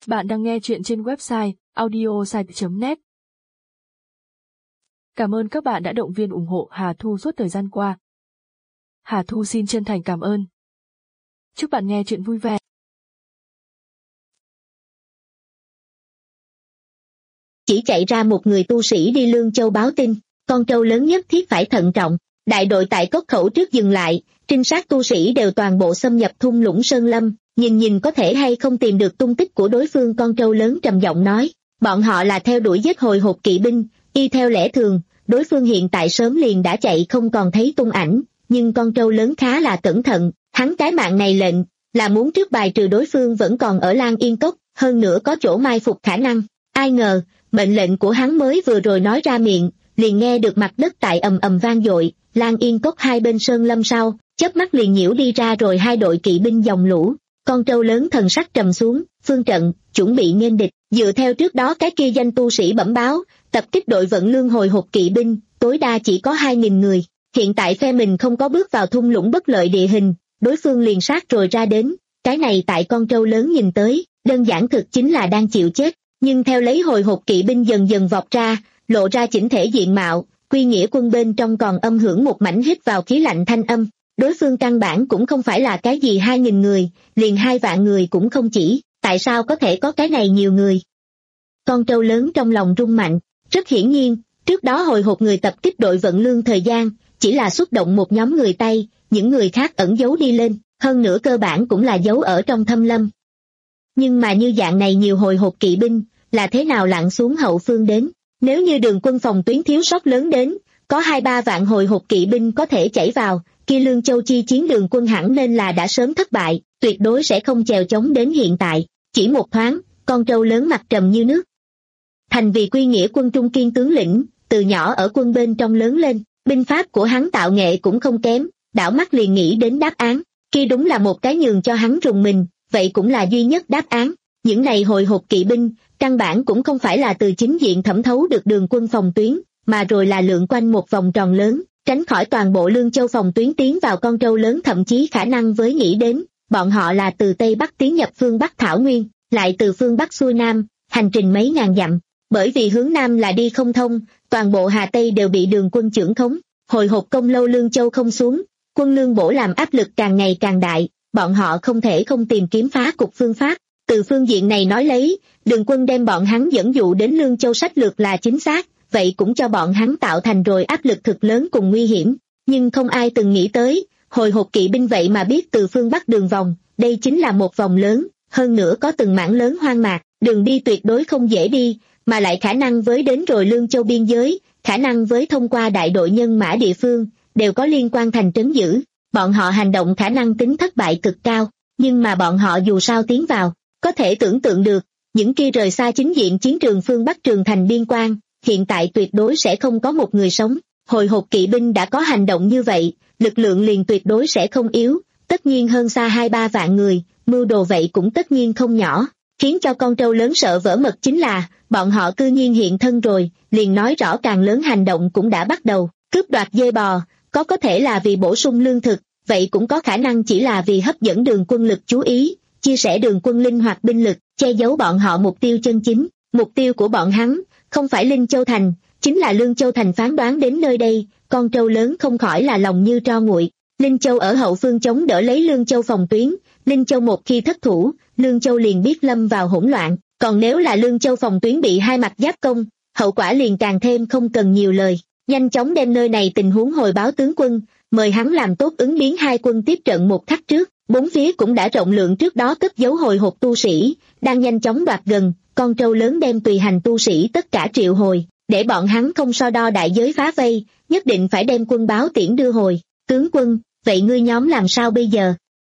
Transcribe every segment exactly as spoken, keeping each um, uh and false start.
Bạn đang nghe chuyện trên website audiosite chấm net. Cảm ơn các bạn đã động viên ủng hộ Hà Thu suốt thời gian qua. Hà Thu xin chân thành cảm ơn. Chúc bạn nghe chuyện vui vẻ. Chỉ chạy ra một người tu sĩ đi Lương Châu báo tin, con trâu lớn nhất thiết phải thận trọng. Đại đội tại Cốc Khẩu trước dừng lại, trinh sát tu sĩ đều toàn bộ xâm nhập thung lũng Sơn Lâm, nhìn nhìn có thể hay không tìm được tung tích của đối phương. Con trâu lớn trầm giọng nói, bọn họ là theo đuổi giết hồi hộp kỵ binh, y theo lẽ thường, đối phương hiện tại sớm liền đã chạy không còn thấy tung ảnh, nhưng con trâu lớn khá là cẩn thận, hắn cái mạng này lệnh, là muốn trước bài trừ đối phương vẫn còn ở Lan Yên Cốc, hơn nữa có chỗ mai phục khả năng. Ai ngờ, mệnh lệnh của hắn mới vừa rồi nói ra miệng, liền nghe được mặt đất tại ầm ầm vang dội, Lan Yên Cốc hai bên Sơn Lâm sau, chớp mắt liền nhiễu đi ra rồi hai đội kỵ binh dòng lũ. Con trâu lớn thần sắc trầm xuống, phương trận, chuẩn bị nghênh địch, dựa theo trước đó cái kia danh tu sĩ bẩm báo, tập kích đội vận lương hồi hộp kỵ binh, tối đa chỉ có hai nghìn người, hiện tại phe mình không có bước vào thung lũng bất lợi địa hình, đối phương liền sát rồi ra đến, cái này tại con trâu lớn nhìn tới, đơn giản thực chính là đang chịu chết, nhưng theo lấy hồi hộp kỵ binh dần dần vọt ra, lộ ra chỉnh thể diện mạo, quy nghĩa quân bên trong còn âm hưởng một mảnh hít vào khí lạnh thanh âm. Đối phương căn bản cũng không phải là cái gì hai nghìn người, liền hai vạn người cũng không chỉ, tại sao có thể có cái này nhiều người? Con trâu lớn trong lòng rung mạnh, rất hiển nhiên, trước đó hồi hộp người tập kích đội vận lương thời gian, chỉ là xuất động một nhóm người Tây, những người khác ẩn giấu đi lên, hơn nữa cơ bản cũng là giấu ở trong thâm lâm. Nhưng mà như dạng này nhiều hồi hộp kỵ binh, là thế nào lặn xuống hậu phương đến? Nếu như đường quân phòng tuyến thiếu sót lớn đến, có hai ba vạn hồi hộp kỵ binh có thể chảy vào, kia Lương Châu chi chiến đường quân hẳn nên là đã sớm thất bại, tuyệt đối sẽ không chèo chống đến hiện tại. Chỉ một thoáng, con trâu lớn mặt trầm như nước. Thành vì quy nghĩa quân trung kiên tướng lĩnh, từ nhỏ ở quân bên trong lớn lên, binh pháp của hắn tạo nghệ cũng không kém, đảo mắt liền nghĩ đến đáp án, kia đúng là một cái nhường cho hắn rùng mình, vậy cũng là duy nhất đáp án. Những này hồi hộp kỵ binh, căn bản cũng không phải là từ chính diện thẩm thấu được đường quân phòng tuyến, mà rồi là lượn quanh một vòng tròn lớn, tránh khỏi toàn bộ Lương Châu phòng tuyến tiến vào con trâu lớn, thậm chí khả năng với nghĩ đến, bọn họ là từ Tây Bắc tiến nhập phương Bắc Thảo Nguyên, lại từ phương Bắc xuôi Nam, hành trình mấy ngàn dặm, bởi vì hướng Nam là đi không thông, toàn bộ Hà Tây đều bị đường quân chưởng khống, hồi hộp công lâu Lương Châu không xuống, quân lương bổ làm áp lực càng ngày càng đại, bọn họ không thể không tìm kiếm phá cục phương pháp. Từ phương diện này nói lấy, đường quân đem bọn hắn dẫn dụ đến Lương Châu sách lược là chính xác, vậy cũng cho bọn hắn tạo thành rồi áp lực thực lớn cùng nguy hiểm. Nhưng không ai từng nghĩ tới, hồi hộp kỵ binh vậy mà biết từ phương Bắc đường vòng, đây chính là một vòng lớn, hơn nữa có từng mảng lớn hoang mạc, đường đi tuyệt đối không dễ đi, mà lại khả năng với đến rồi Lương Châu biên giới, khả năng với thông qua đại đội nhân mã địa phương, đều có liên quan thành trấn giữ, bọn họ hành động khả năng tính thất bại cực cao, nhưng mà bọn họ dù sao tiến vào. Có thể tưởng tượng được, những kia rời xa chính diện chiến trường phương Bắc Trường Thành biên quan, hiện tại tuyệt đối sẽ không có một người sống. Hồi hộp kỵ binh đã có hành động như vậy, lực lượng liền tuyệt đối sẽ không yếu, tất nhiên hơn xa hai ba vạn người, mưu đồ vậy cũng tất nhiên không nhỏ. Khiến cho con trâu lớn sợ vỡ mật chính là, bọn họ cư nhiên hiện thân rồi, liền nói rõ càng lớn hành động cũng đã bắt đầu, cướp đoạt dê bò, có có thể là vì bổ sung lương thực, vậy cũng có khả năng chỉ là vì hấp dẫn đường quân lực chú ý. Chia sẻ đường quân linh hoạt binh lực, che giấu bọn họ mục tiêu chân chính. Mục tiêu của bọn hắn, không phải Linh Châu Thành, chính là Lương Châu Thành. Phán đoán đến nơi đây, con trâu lớn không khỏi là lòng như tro nguội. Linh Châu ở hậu phương chống đỡ lấy Lương Châu phòng tuyến, Linh Châu một khi thất thủ, Lương Châu liền biết lâm vào hỗn loạn. Còn nếu là Lương Châu phòng tuyến bị hai mặt giáp công, hậu quả liền càng thêm không cần nhiều lời. Nhanh chóng đem nơi này tình huống hồi báo tướng quân, mời hắn làm tốt ứng biến hai quân tiếp trận một khắc trước. Bốn phía cũng đã rộng lượng trước đó cất giấu hồi hộp tu sĩ, đang nhanh chóng đoạt gần, con trâu lớn đem tùy hành tu sĩ tất cả triệu hồi, để bọn hắn không so đo đại giới phá vây, nhất định phải đem quân báo tiễn đưa hồi. Tướng quân, vậy ngươi nhóm làm sao bây giờ?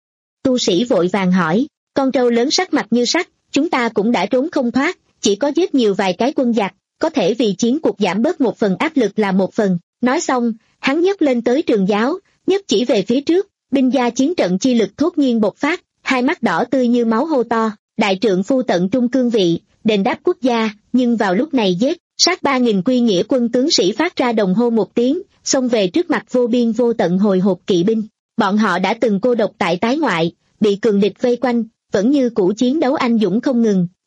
Tu sĩ vội vàng hỏi, con trâu lớn sắc mặt như sắt, chúng ta cũng đã trốn không thoát, chỉ có giết nhiều vài cái quân giặc, có thể vì chiến cuộc giảm bớt một phần áp lực là một phần. Nói xong, hắn nhấc lên tới trường giáo, nhất chỉ về phía trước. Binh gia chiến trận chi lực thốt nhiên bộc phát, hai mắt đỏ tươi như máu hô to, đại trượng phu tận trung cương vị, đền đáp quốc gia, nhưng vào lúc này giết, sát ba nghìn quy nghĩa quân tướng sĩ phát ra đồng hô một tiếng, xông về trước mặt vô biên vô tận hồi hộp kỵ binh. Bọn họ đã từng cô độc tại tái ngoại, bị cường địch vây quanh, vẫn như cũ chiến đấu anh dũng không ngừng,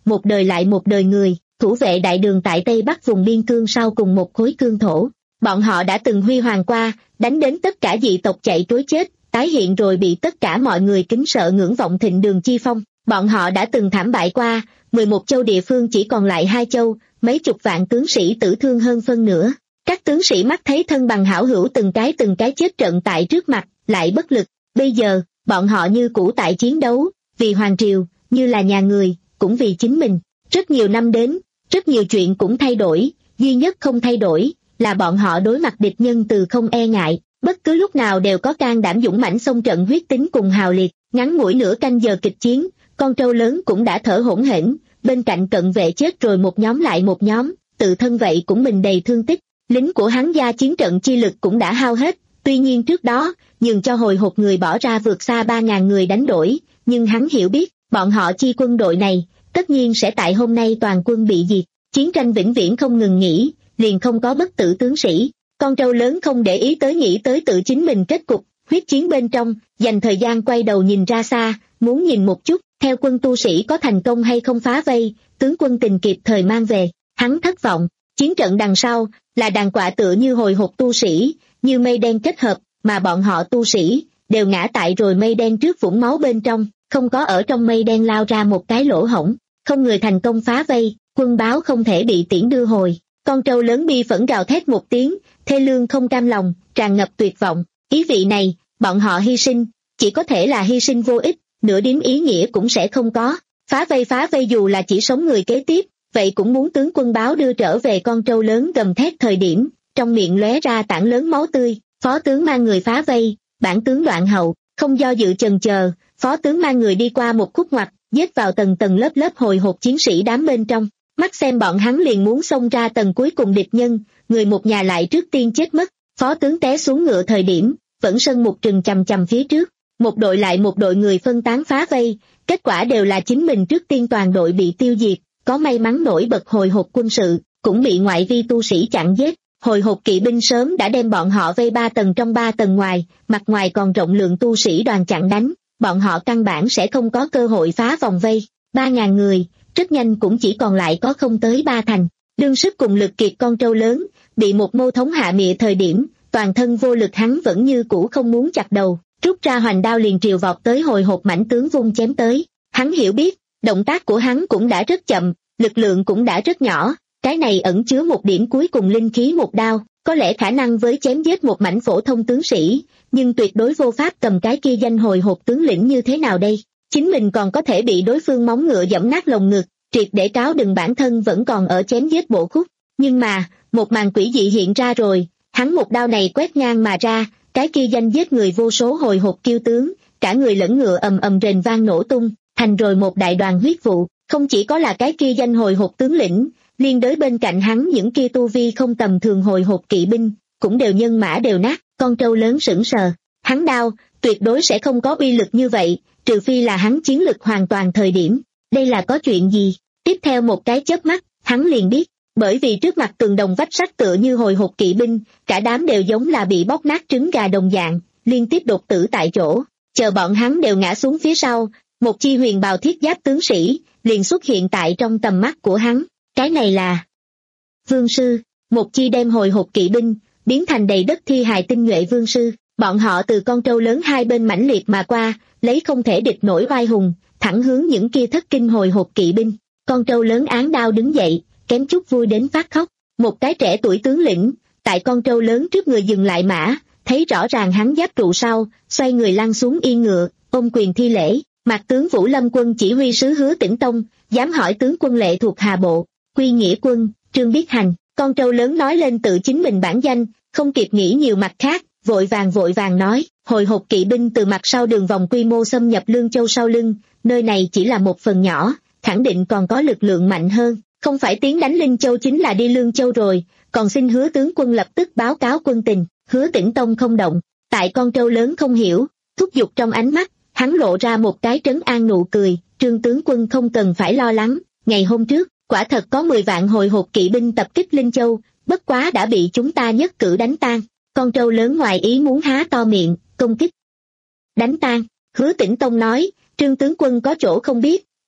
một đời lại một đời người, thủ vệ đại đường tại Tây Bắc vùng biên cương sau cùng một khối cương thổ. Bọn họ đã từng huy hoàng qua, đánh đến tất cả dị tộc chạy trối chết, tái hiện rồi bị tất cả mọi người kính sợ ngưỡng vọng thịnh đường chi phong. Bọn họ đã từng thảm bại qua, mười một châu địa phương chỉ còn lại hai châu, mấy chục vạn tướng sĩ tử thương hơn phân nửa. Các tướng sĩ mắt thấy thân bằng hảo hữu từng cái từng cái chết trận tại trước mặt, lại bất lực. Bây giờ, bọn họ như cũ tại chiến đấu, vì hoàng triều, như là nhà người, cũng vì chính mình. Rất nhiều năm đến, rất nhiều chuyện cũng thay đổi, duy nhất không thay đổi, là bọn họ đối mặt địch nhân từ không e ngại, bất cứ lúc nào đều có can đảm dũng mãnh xông trận huyết tính cùng hào liệt. Ngắn ngủi nửa canh giờ kịch chiến, con trâu lớn cũng đã thở hổn hển, bên cạnh cận vệ chết rồi một nhóm lại một nhóm, tự thân vậy cũng mình đầy thương tích. Lính của hắn gia chiến trận chi lực cũng đã hao hết, tuy nhiên trước đó, nhường cho hồi hộp người bỏ ra vượt xa ba ngàn người đánh đổi, nhưng hắn hiểu biết, bọn họ chi quân đội này, tất nhiên sẽ tại hôm nay toàn quân bị diệt. Chiến tranh vĩnh viễn không ngừng nghỉ, liền không có bất tử tướng sĩ. Con trâu lớn không để ý tới nghĩ tới tự chính mình kết cục, huyết chiến bên trong, dành thời gian quay đầu nhìn ra xa, muốn nhìn một chút, theo quân tu sĩ có thành công hay không phá vây, tướng quân tình kịp thời mang về. Hắn thất vọng, chiến trận đằng sau, là đàn quạ tựa như hồi hộp tu sĩ, như mây đen kết hợp, mà bọn họ tu sĩ, đều ngã tại rồi mây đen trước vũng máu bên trong, không có ở trong mây đen lao ra một cái lỗ hổng, không người thành công phá vây, quân báo không thể bị tiễn đưa hồi. Con trâu lớn bi phẫn gào thét một tiếng, thê lương không cam lòng, tràn ngập tuyệt vọng, ý vị này, bọn họ hy sinh, chỉ có thể là hy sinh vô ích, nửa điểm ý nghĩa cũng sẽ không có. Phá vây phá vây dù là chỉ sống người kế tiếp, vậy cũng muốn tướng quân báo đưa trở về. Con trâu lớn gầm thét thời điểm, trong miệng lóe ra tảng lớn máu tươi. Phó tướng mang người phá vây, bản tướng đoạn hậu, không do dự chần chờ, phó tướng mang người đi qua một khúc ngoặt, giết vào tầng tầng lớp lớp hồi hộp chiến sĩ đám bên trong. Mắt xem bọn hắn liền muốn xông ra tầng cuối cùng địch nhân, người một nhà lại trước tiên chết mất. Phó tướng té xuống ngựa thời điểm, vẫn sân một trừng chằm chằm phía trước, một đội lại một đội người phân tán phá vây, kết quả đều là chính mình trước tiên toàn đội bị tiêu diệt. Có may mắn nổi bật hồi hộp quân sự, cũng bị ngoại vi tu sĩ chặn giết. Hồi hộp kỵ binh sớm đã đem bọn họ vây ba tầng trong ba tầng ngoài, mặt ngoài còn rộng lượng tu sĩ đoàn chặn đánh, bọn họ căn bản sẽ không có cơ hội phá vòng vây. Ba ngàn người, rất nhanh cũng chỉ còn lại có không tới ba thành. Đương sức cùng lực kiệt con trâu lớn, bị một mô thống hạ mịa thời điểm, toàn thân vô lực hắn vẫn như cũ không muốn chặt đầu, rút ra hoành đao liền triều vọt tới hồi hộp mãnh tướng vung chém tới. Hắn hiểu biết, động tác của hắn cũng đã rất chậm, lực lượng cũng đã rất nhỏ, cái này ẩn chứa một điểm cuối cùng linh khí một đao, có lẽ khả năng với chém giết một mảnh phổ thông tướng sĩ, nhưng tuyệt đối vô pháp cầm cái kia danh hồi hộp tướng lĩnh như thế nào đây. Chính mình còn có thể bị đối phương móng ngựa giẫm nát lồng ngực, triệt để cáo đừng bản thân vẫn còn ở chém giết bộ khúc. Nhưng mà, một màn quỷ dị hiện ra rồi, hắn một đao này quét ngang mà ra, cái kia danh giết người vô số hồi hộp kiêu tướng, cả người lẫn ngựa ầm ầm rền vang nổ tung, thành rồi một đại đoàn huyết vụ. Không chỉ có là cái kia danh hồi hộp tướng lĩnh, liên đới bên cạnh hắn những kia tu vi không tầm thường hồi hộp kỵ binh, cũng đều nhân mã đều nát. Con trâu lớn sững sờ, hắn đao, tuyệt đối sẽ không có uy lực như vậy, trừ phi là hắn chiến lực hoàn toàn thời điểm. Đây là có chuyện gì? Tiếp theo một cái chớp mắt, hắn liền biết, bởi vì trước mặt tường đồng vách sắt tựa như hồi hộp kỵ binh, cả đám đều giống là bị bóc nát trứng gà đồng dạng, liên tiếp đột tử tại chỗ. Chờ bọn hắn đều ngã xuống phía sau, một chi huyền bào thiết giáp tướng sĩ liền xuất hiện tại trong tầm mắt của hắn. Cái này là vương sư, một chi đem hồi hộp kỵ binh biến thành đầy đất thi hài tinh nhuệ vương sư. Bọn họ từ con trâu lớn hai bên mãnh liệt mà qua, lấy không thể địch nổi oai hùng, thẳng hướng những kia thất kinh hồi hộp kỵ binh. Con trâu lớn án đao đứng dậy, kém chút vui đến phát khóc. Một cái trẻ tuổi tướng lĩnh, tại con trâu lớn trước người dừng lại mã, thấy rõ ràng hắn giáp trụ sau, xoay người lăn xuống yên ngựa, ôm quyền thi lễ. Mạc tướng Vũ Lâm quân chỉ huy sứ Hứa Tĩnh Tông, dám hỏi tướng quân lệ thuộc Hà Bộ, Quy Nghĩa quân, Trương Biết Hành. Con trâu lớn nói lên tự chính mình bản danh, không kịp nghĩ nhiều mặt khác, vội vàng vội vàng nói, hồi hộp kỵ binh từ mặt sau đường vòng quy mô xâm nhập Lương Châu sau lưng, nơi này chỉ là một phần nhỏ, khẳng định còn có lực lượng mạnh hơn, không phải tiến đánh Linh Châu chính là đi Lương Châu rồi, còn xin Hứa tướng quân lập tức báo cáo quân tình. Hứa Tĩnh Tông không động, tại con trâu lớn không hiểu, thúc giục trong ánh mắt, hắn lộ ra một cái trấn an nụ cười. Trương tướng quân không cần phải lo lắng, ngày hôm trước, quả thật có mười vạn hồi hộp kỵ binh tập kích Linh Châu, bất quá đã bị chúng ta nhất cử đánh tan. Con trâu lớn ngoài ý muốn há to miệng, công kích. Đánh tan, Hứa Tĩnh Tông nói, Trương tướng quân có chỗ không biết,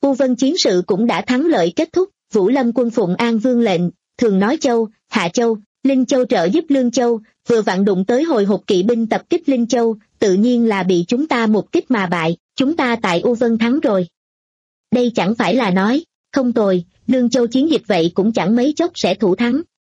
U Vân chiến sự cũng đã thắng lợi kết thúc, Vũ Lâm quân phụng An Vương lệnh, thường nói Châu, Hạ Châu, Linh Châu trợ giúp Lương Châu, vừa vặn đụng tới hồi hộp kỵ binh tập kích Linh Châu, tự nhiên là bị chúng ta một kích mà bại, chúng ta tại U Vân thắng rồi. Đây chẳng phải là nói, không tồi, Lương Châu chiến dịch vậy cũng chẳng mấy chốc sẽ thủ thắng.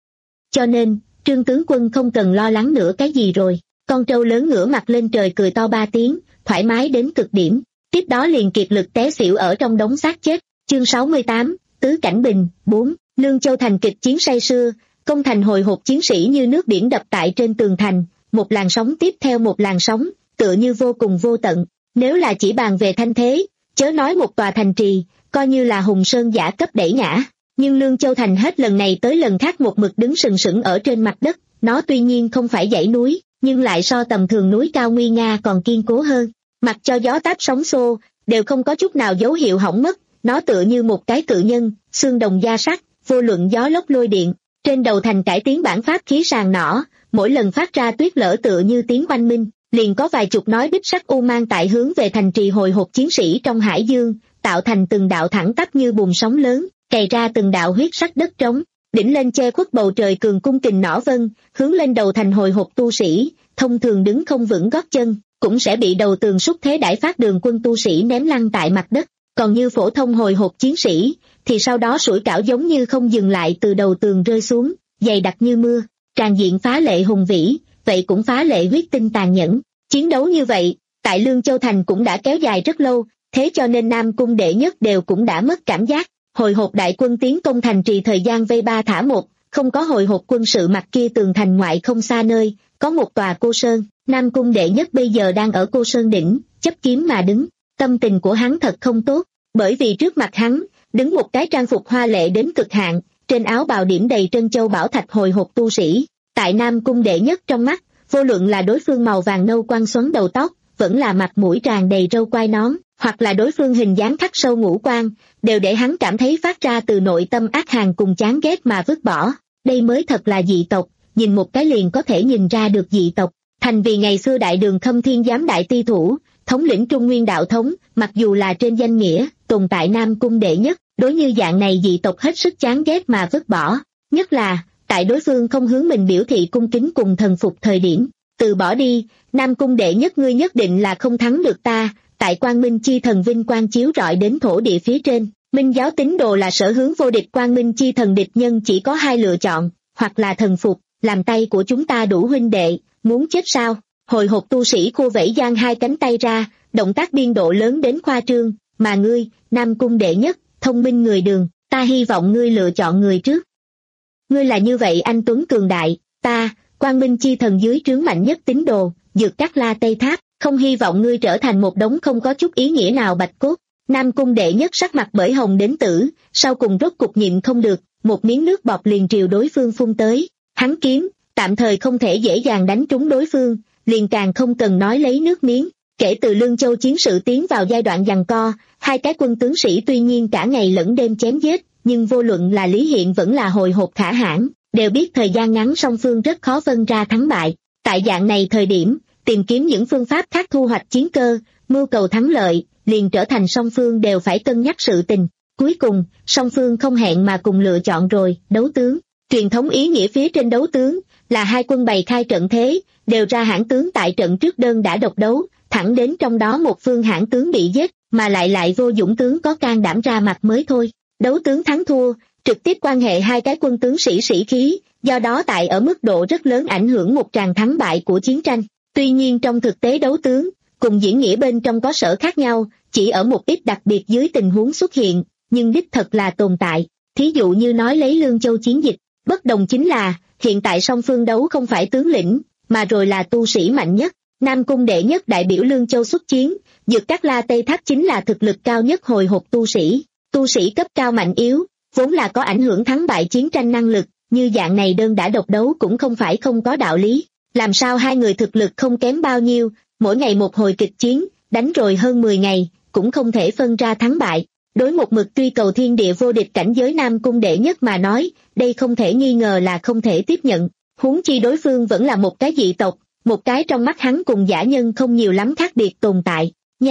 Cho nên, Trương tướng quân không cần lo lắng nữa cái gì rồi. Con trâu lớn ngửa mặt lên trời cười to ba tiếng, thoải mái đến cực điểm, tiếp đó liền kiệt lực té xỉu ở trong đống xác chết. Chương sáu mươi tám, Tứ Cảnh Bình, bốn, Lương Châu thành kịch chiến say sưa, công thành hồi hộp chiến sĩ như nước biển đập tại trên tường thành, một làn sóng tiếp theo một làn sóng, tựa như vô cùng vô tận. Nếu là chỉ bàn về thanh thế, chớ nói một tòa thành trì, coi như là hùng sơn giả cấp đẩy ngã. Nhưng Lương Châu thành hết lần này tới lần khác một mực đứng sừng sững ở trên mặt đất, nó tuy nhiên không phải dãy núi, nhưng lại so tầm thường núi cao nguy nga còn kiên cố hơn. Mặc cho gió táp sóng xô, đều không có chút nào dấu hiệu hỏng mất, nó tựa như một cái cự nhân, xương đồng da sắt, vô luận gió lốc lôi điện. Trên đầu thành cải tiến bản pháp khí sàng nỏ, mỗi lần phát ra tuyết lở tựa như tiếng oanh minh, liền có vài chục nói bích sắc u mang tại hướng về thành trì hồi hộp chiến sĩ trong hải dương, tạo thành từng đạo thẳng tắp như bùn sóng lớn, cày ra từng đạo huyết sắc đất trống, đỉnh lên che khuất bầu trời cường cung kình nỏ vân, hướng lên đầu thành hồi hộp tu sĩ, thông thường đứng không vững gót chân, cũng sẽ bị đầu tường xúc thế đãi phát đường quân tu sĩ ném lăn tại mặt đất, còn như phổ thông hồi hộp chiến sĩ, thì sau đó sủi cảo giống như không dừng lại từ đầu tường rơi xuống, dày đặc như mưa, tràn diện phá lệ hùng vĩ, vậy cũng phá lệ huyết tinh tàn nhẫn. Chiến đấu như vậy, tại Lương Châu thành cũng đã kéo dài rất lâu, thế cho nên Nam Cung đệ nhất đều cũng đã mất cảm giác. Hồi hộp đại quân tiến công thành trì thời gian vây ba thả một, không có hồi hộp quân sự mặt kia tường thành ngoại không xa nơi, có một tòa cô sơn, Nam Cung đệ nhất bây giờ đang ở cô sơn đỉnh, chấp kiếm mà đứng, tâm tình của hắn thật không tốt, bởi vì trước mặt hắn, đứng một cái trang phục hoa lệ đến cực hạn, trên áo bào điểm đầy trân châu bảo thạch hồi hộp tu sĩ, tại Nam Cung đệ nhất trong mắt, vô luận là đối phương màu vàng nâu quăng xoắn đầu tóc, vẫn là mặt mũi tràn đầy râu quai nón, hoặc là đối phương hình dáng khắc sâu ngũ quan, đều để hắn cảm thấy phát ra từ nội tâm ác hàn cùng chán ghét mà vứt bỏ. Đây mới thật là dị tộc, nhìn một cái liền có thể nhìn ra được dị tộc. Thành vì ngày xưa đại đường Khâm Thiên giám đại ti thủ, thống lĩnh Trung Nguyên đạo thống, mặc dù là trên danh nghĩa, tồn tại Nam Cung đệ nhất, đối như dạng này dị tộc hết sức chán ghét mà vứt bỏ. Nhất là, tại đối phương không hướng mình biểu thị cung kính cùng thần phục thời điểm, từ bỏ đi, Nam Cung đệ nhất ngươi nhất định là không thắng được ta. Tại Quang Minh chi thần vinh quang chiếu rọi đến thổ địa phía trên, Minh giáo tín đồ là sở hướng vô địch Quang Minh chi thần địch nhân chỉ có hai lựa chọn, hoặc là thần phục, làm tay của chúng ta đủ huynh đệ, muốn chết sao? Hồi hộp tu sĩ khô vẫy giang hai cánh tay ra, động tác biên độ lớn đến khoa trương, mà ngươi, Nam Cung đệ nhất, thông minh người đường, ta hy vọng ngươi lựa chọn người trước. Ngươi là như vậy anh tuấn cường đại, ta, Quang Minh chi thần dưới trướng mạnh nhất tín đồ, Dược Cát La Tây Tháp, không hy vọng ngươi trở thành một đống không có chút ý nghĩa nào bạch cốt. Nam Cung đệ nhất sắc mặt bởi hồng đến tử, sau cùng rốt cục nhịn không được, một miếng nước bọt liền triều đối phương phun tới. Hắn kiếm, tạm thời không thể dễ dàng đánh trúng đối phương, liền càng không cần nói lấy nước miếng. Kể từ Lương Châu chiến sự tiến vào giai đoạn giằng co, hai cái quân tướng sĩ tuy nhiên cả ngày lẫn đêm chém giết, nhưng vô luận là Lý Hiện vẫn là hồi hộp Khả Hãn, đều biết thời gian ngắn song phương rất khó phân ra thắng bại. Tại dạng này thời điểm, tìm kiếm những phương pháp khác thu hoạch chiến cơ, mưu cầu thắng lợi, liền trở thành song phương đều phải cân nhắc sự tình. Cuối cùng, song phương không hẹn mà cùng lựa chọn rồi, đấu tướng. Truyền thống ý nghĩa phía trên đấu tướng, là hai quân bày khai trận thế, đều ra hãn tướng tại trận trước đơn đã độc đấu, thẳng đến trong đó một phương hãn tướng bị giết, mà lại lại vô dũng tướng có can đảm ra mặt mới thôi. Đấu tướng thắng thua, trực tiếp quan hệ hai cái quân tướng sĩ sĩ khí, do đó tại ở mức độ rất lớn ảnh hưởng một tràng thắng bại của chiến tranh. Tuy nhiên trong thực tế đấu tướng, cùng diễn nghĩa bên trong có sở khác nhau, chỉ ở một ít đặc biệt dưới tình huống xuất hiện, nhưng đích thật là tồn tại. Thí dụ như nói lấy Lương Châu chiến dịch, bất đồng chính là, hiện tại song phương đấu không phải tướng lĩnh, mà rồi là tu sĩ mạnh nhất. Nam Cung đệ nhất đại biểu Lương Châu xuất chiến, Dược Cát La Tây Tháp chính là thực lực cao nhất hồi hộp tu sĩ. Tu sĩ cấp cao mạnh yếu, vốn là có ảnh hưởng thắng bại chiến tranh năng lực, như dạng này đơn đã độc đấu cũng không phải không có đạo lý. Làm sao hai người thực lực không kém bao nhiêu, mỗi ngày một hồi kịch chiến, đánh rồi hơn mười ngày, cũng không thể phân ra thắng bại. Đối một mực truy cầu thiên địa vô địch cảnh giới Nam Cung đệ nhất mà nói, đây không thể nghi ngờ là không thể tiếp nhận. Huống chi đối phương vẫn là một cái dị tộc, một cái trong mắt hắn cùng dã nhân không nhiều lắm khác biệt tồn tại. Nha,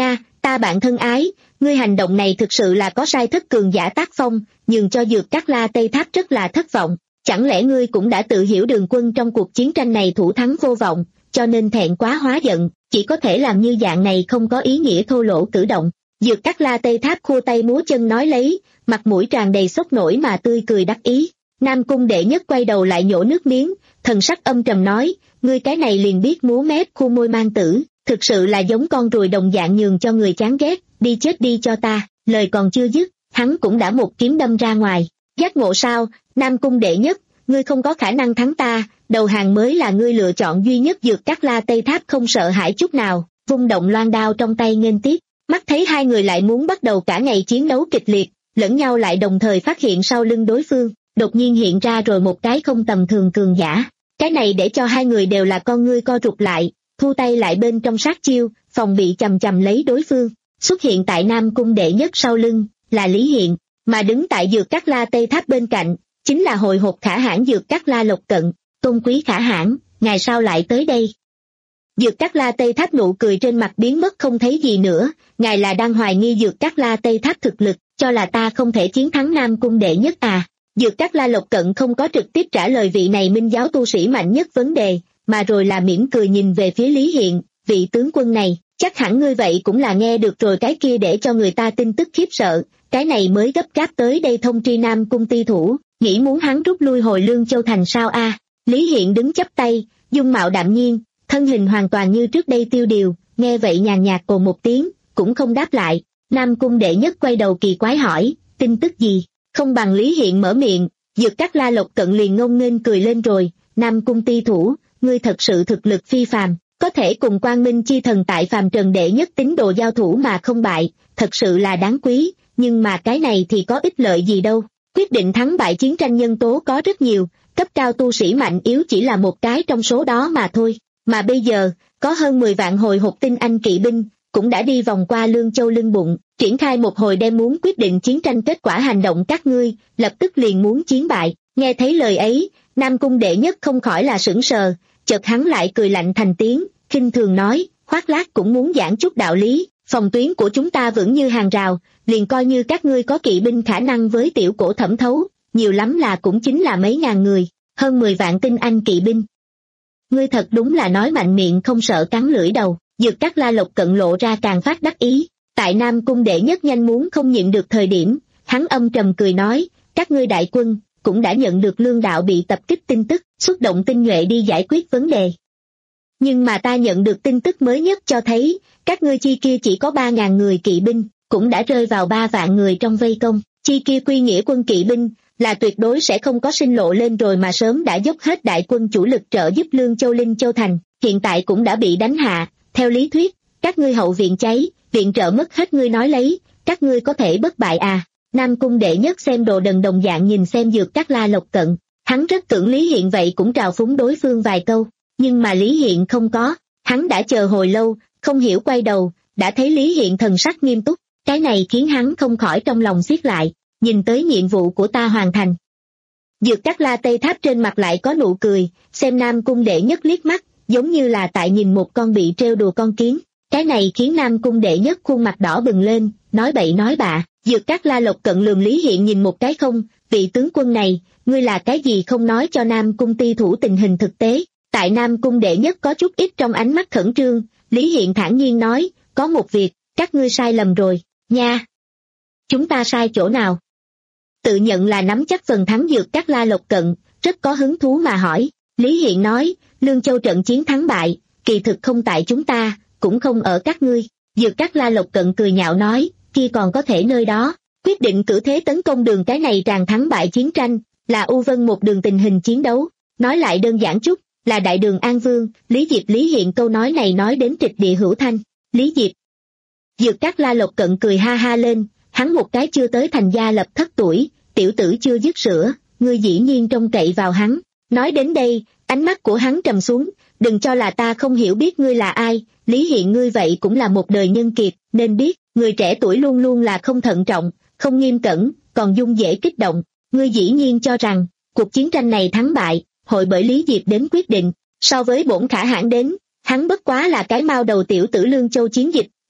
Ta bạn thân ái, ngươi hành động này thực sự là có sai thất cường giả tác phong, nhường cho Dược Cát La Tây Tháp rất là thất vọng. Chẳng lẽ ngươi cũng đã tự hiểu Đường Quân trong cuộc chiến tranh này thủ thắng vô vọng, cho nên thẹn quá hóa giận, chỉ có thể làm như dạng này không có ý nghĩa thô lỗ cử động. Dược Cát La Tây Tháp khua tay múa chân nói lấy, mặt mũi tràn đầy sốc nổi mà tươi cười đắc ý. Nam Cung Đệ Nhất quay đầu lại nhổ nước miếng, thần sắc âm trầm nói, ngươi cái này liền biết múa mép khu môi mang tử, thực sự là giống con ruồi đồng dạng nhường cho người chán ghét, đi chết đi cho ta. Lời còn chưa dứt, hắn cũng đã một kiếm đâm ra ngoài. Giác ngộ sao, Nam Cung Đệ Nhất, ngươi không có khả năng thắng ta, đầu hàng mới là ngươi lựa chọn duy nhất. Dược Cát La Tây Tháp không sợ hãi chút nào, vung động loan đao trong tay nghênh tiếp. Mắt thấy hai người lại muốn bắt đầu cả ngày chiến đấu kịch liệt, lẫn nhau lại đồng thời phát hiện sau lưng đối phương, đột nhiên hiện ra rồi một cái không tầm thường cường giả. Cái này để cho hai người đều là con ngươi co rụt lại, thu tay lại bên trong sát chiêu, phòng bị chầm chầm lấy đối phương. Xuất hiện tại Nam Cung Đệ Nhất sau lưng, là Lý Hiện, mà đứng tại Dược Cát La Tây Tháp bên cạnh, chính là hồi hộp Khả Hãn Dược Cát La Lộc Cận. Tôn quý Khả Hãn, ngày sao lại tới đây? Dược Cát La Tây Tháp nụ cười trên mặt biến mất không thấy gì nữa, ngài là đang hoài nghi Dược Cát La Tây Tháp thực lực, cho là ta không thể chiến thắng Nam Cung Đệ Nhất à? Dược Cát La Lộc Cận không có trực tiếp trả lời vị này minh giáo tu sĩ mạnh nhất vấn đề, mà rồi là mỉm cười nhìn về phía Lý Hiện, vị tướng quân này, chắc hẳn ngươi vậy cũng là nghe được rồi cái kia để cho người ta tin tức khiếp sợ, cái này mới gấp gáp tới đây thông tri Nam Cung ti thủ, nghĩ muốn hắn rút lui hồi Lương Châu thành sao a? À? Lý Hiện đứng chắp tay, dung mạo đạm nhiên, thân hình hoàn toàn như trước đây tiêu điều, nghe vậy nhàn nhạt cồ một tiếng, cũng không đáp lại. Nam Cung Đệ Nhất quay đầu kỳ quái hỏi, tin tức gì? Không bằng Lý Hiện mở miệng, Dược Cát La Lộc Cận liền ngông nghênh cười lên rồi, Nam Cung ti thủ, ngươi thật sự thực lực phi phàm, có thể cùng Quang Minh chi thần tại phàm trần đệ nhất tín đồ giao thủ mà không bại, thật sự là đáng quý, nhưng mà cái này thì có ích lợi gì đâu. Quyết định thắng bại chiến tranh nhân tố có rất nhiều, cấp cao tu sĩ mạnh yếu chỉ là một cái trong số đó mà thôi, mà bây giờ, có hơn mười vạn hồi hộp tinh anh kỵ binh, cũng đã đi vòng qua Lương Châu lưng bụng, triển khai một hồi đem muốn quyết định chiến tranh kết quả hành động các ngươi, lập tức liền muốn chiến bại. Nghe thấy lời ấy, Nam Cung Đệ Nhất không khỏi là sững sờ, chợt hắn lại cười lạnh thành tiếng, khinh thường nói, khoác lác cũng muốn giảng chút đạo lý, phòng tuyến của chúng ta vững như hàng rào, liền coi như các ngươi có kỵ binh khả năng với tiểu cổ thẩm thấu, nhiều lắm là cũng chính là mấy ngàn người, hơn mười vạn tinh anh kỵ binh. Ngươi thật đúng là nói mạnh miệng không sợ cắn lưỡi đầu. Dược Cát La Lộc Cận lộ ra càng phát đắc ý, tại Nam Cung Đệ Nhất nhanh muốn không nhịn được thời điểm, hắn âm trầm cười nói, các ngươi đại quân, cũng đã nhận được Lương đạo bị tập kích tin tức, xuất động tinh nhuệ đi giải quyết vấn đề. Nhưng mà ta nhận được tin tức mới nhất cho thấy, các ngươi chi kia chỉ có ba ngàn người kỵ binh, cũng đã rơi vào ba vạn người trong vây công, chi kia quy nghĩa quân kỵ binh, là tuyệt đối sẽ không có sinh lộ lên rồi mà sớm đã dốc hết đại quân chủ lực trợ giúp Lương Châu Linh Châu Thành, hiện tại cũng đã bị đánh hạ. Theo lý thuyết, các ngươi hậu viện cháy, viện trợ mất hết ngươi nói lấy, các ngươi có thể bất bại à? Nam Cung Đệ Nhất xem đồ đần đồng dạng nhìn xem Dược Cát La Lộc Cận, hắn rất tưởng Lý Hiện vậy cũng trào phúng đối phương vài câu, nhưng mà Lý Hiện không có, hắn đã chờ hồi lâu, không hiểu quay đầu, đã thấy Lý Hiện thần sắc nghiêm túc, cái này khiến hắn không khỏi trong lòng siết lại, nhìn tới nhiệm vụ của ta hoàn thành. Dược Cát La Tây Tháp trên mặt lại có nụ cười, xem Nam Cung Đệ Nhất liếc mắt, giống như là tại nhìn một con bị trêu đùa con kiến, cái này khiến Nam Cung Đệ Nhất khuôn mặt đỏ bừng lên, nói bậy nói bạ. Dược Cát La Lộc Cận lườm Lý Hiện nhìn một cái không, vị tướng quân này, ngươi là cái gì không nói cho Nam Cung ti thủ tình hình thực tế. Tại Nam Cung Đệ Nhất có chút ít trong ánh mắt khẩn trương, Lý Hiện thản nhiên nói, có một việc, các ngươi sai lầm rồi, nha. Chúng ta sai chỗ nào? Tự nhận là nắm chắc phần thắng. Dược Cát La Lộc Cận, rất có hứng thú mà hỏi. Lý Hiện nói, Lương Châu trận chiến thắng bại, kỳ thực không tại chúng ta, cũng không ở các ngươi. Dược Cát La Lộc Cận cười nhạo nói, kia còn có thể nơi đó, quyết định cử thế tấn công đường cái này tràn thắng bại chiến tranh, là U Vân một đường tình hình chiến đấu, nói lại đơn giản chút, là đại đường An Vương, Lý Diệp. Lý Hiện câu nói này nói đến trịch địa hữu thanh, Lý Diệp. Dược Cát La Lộc Cận cười ha ha lên, hắn một cái chưa tới thành gia lập thất tuổi, tiểu tử chưa dứt sữa, ngươi dĩ nhiên trông cậy vào hắn. Nói đến đây, ánh mắt của hắn trầm xuống, đừng cho là ta không hiểu biết ngươi là ai, Lý Hiện ngươi vậy cũng là một đời nhân kiệt, nên biết, người trẻ tuổi luôn luôn là không thận trọng, không nghiêm cẩn, còn dung dễ kích động, ngươi dĩ nhiên cho rằng, cuộc chiến tranh này thắng bại, hội bởi Lý Diệp đến quyết định, so với bổn Khả Hãn đến, hắn bất quá là cái mao đầu tiểu tử Lương Châu chiến dịch,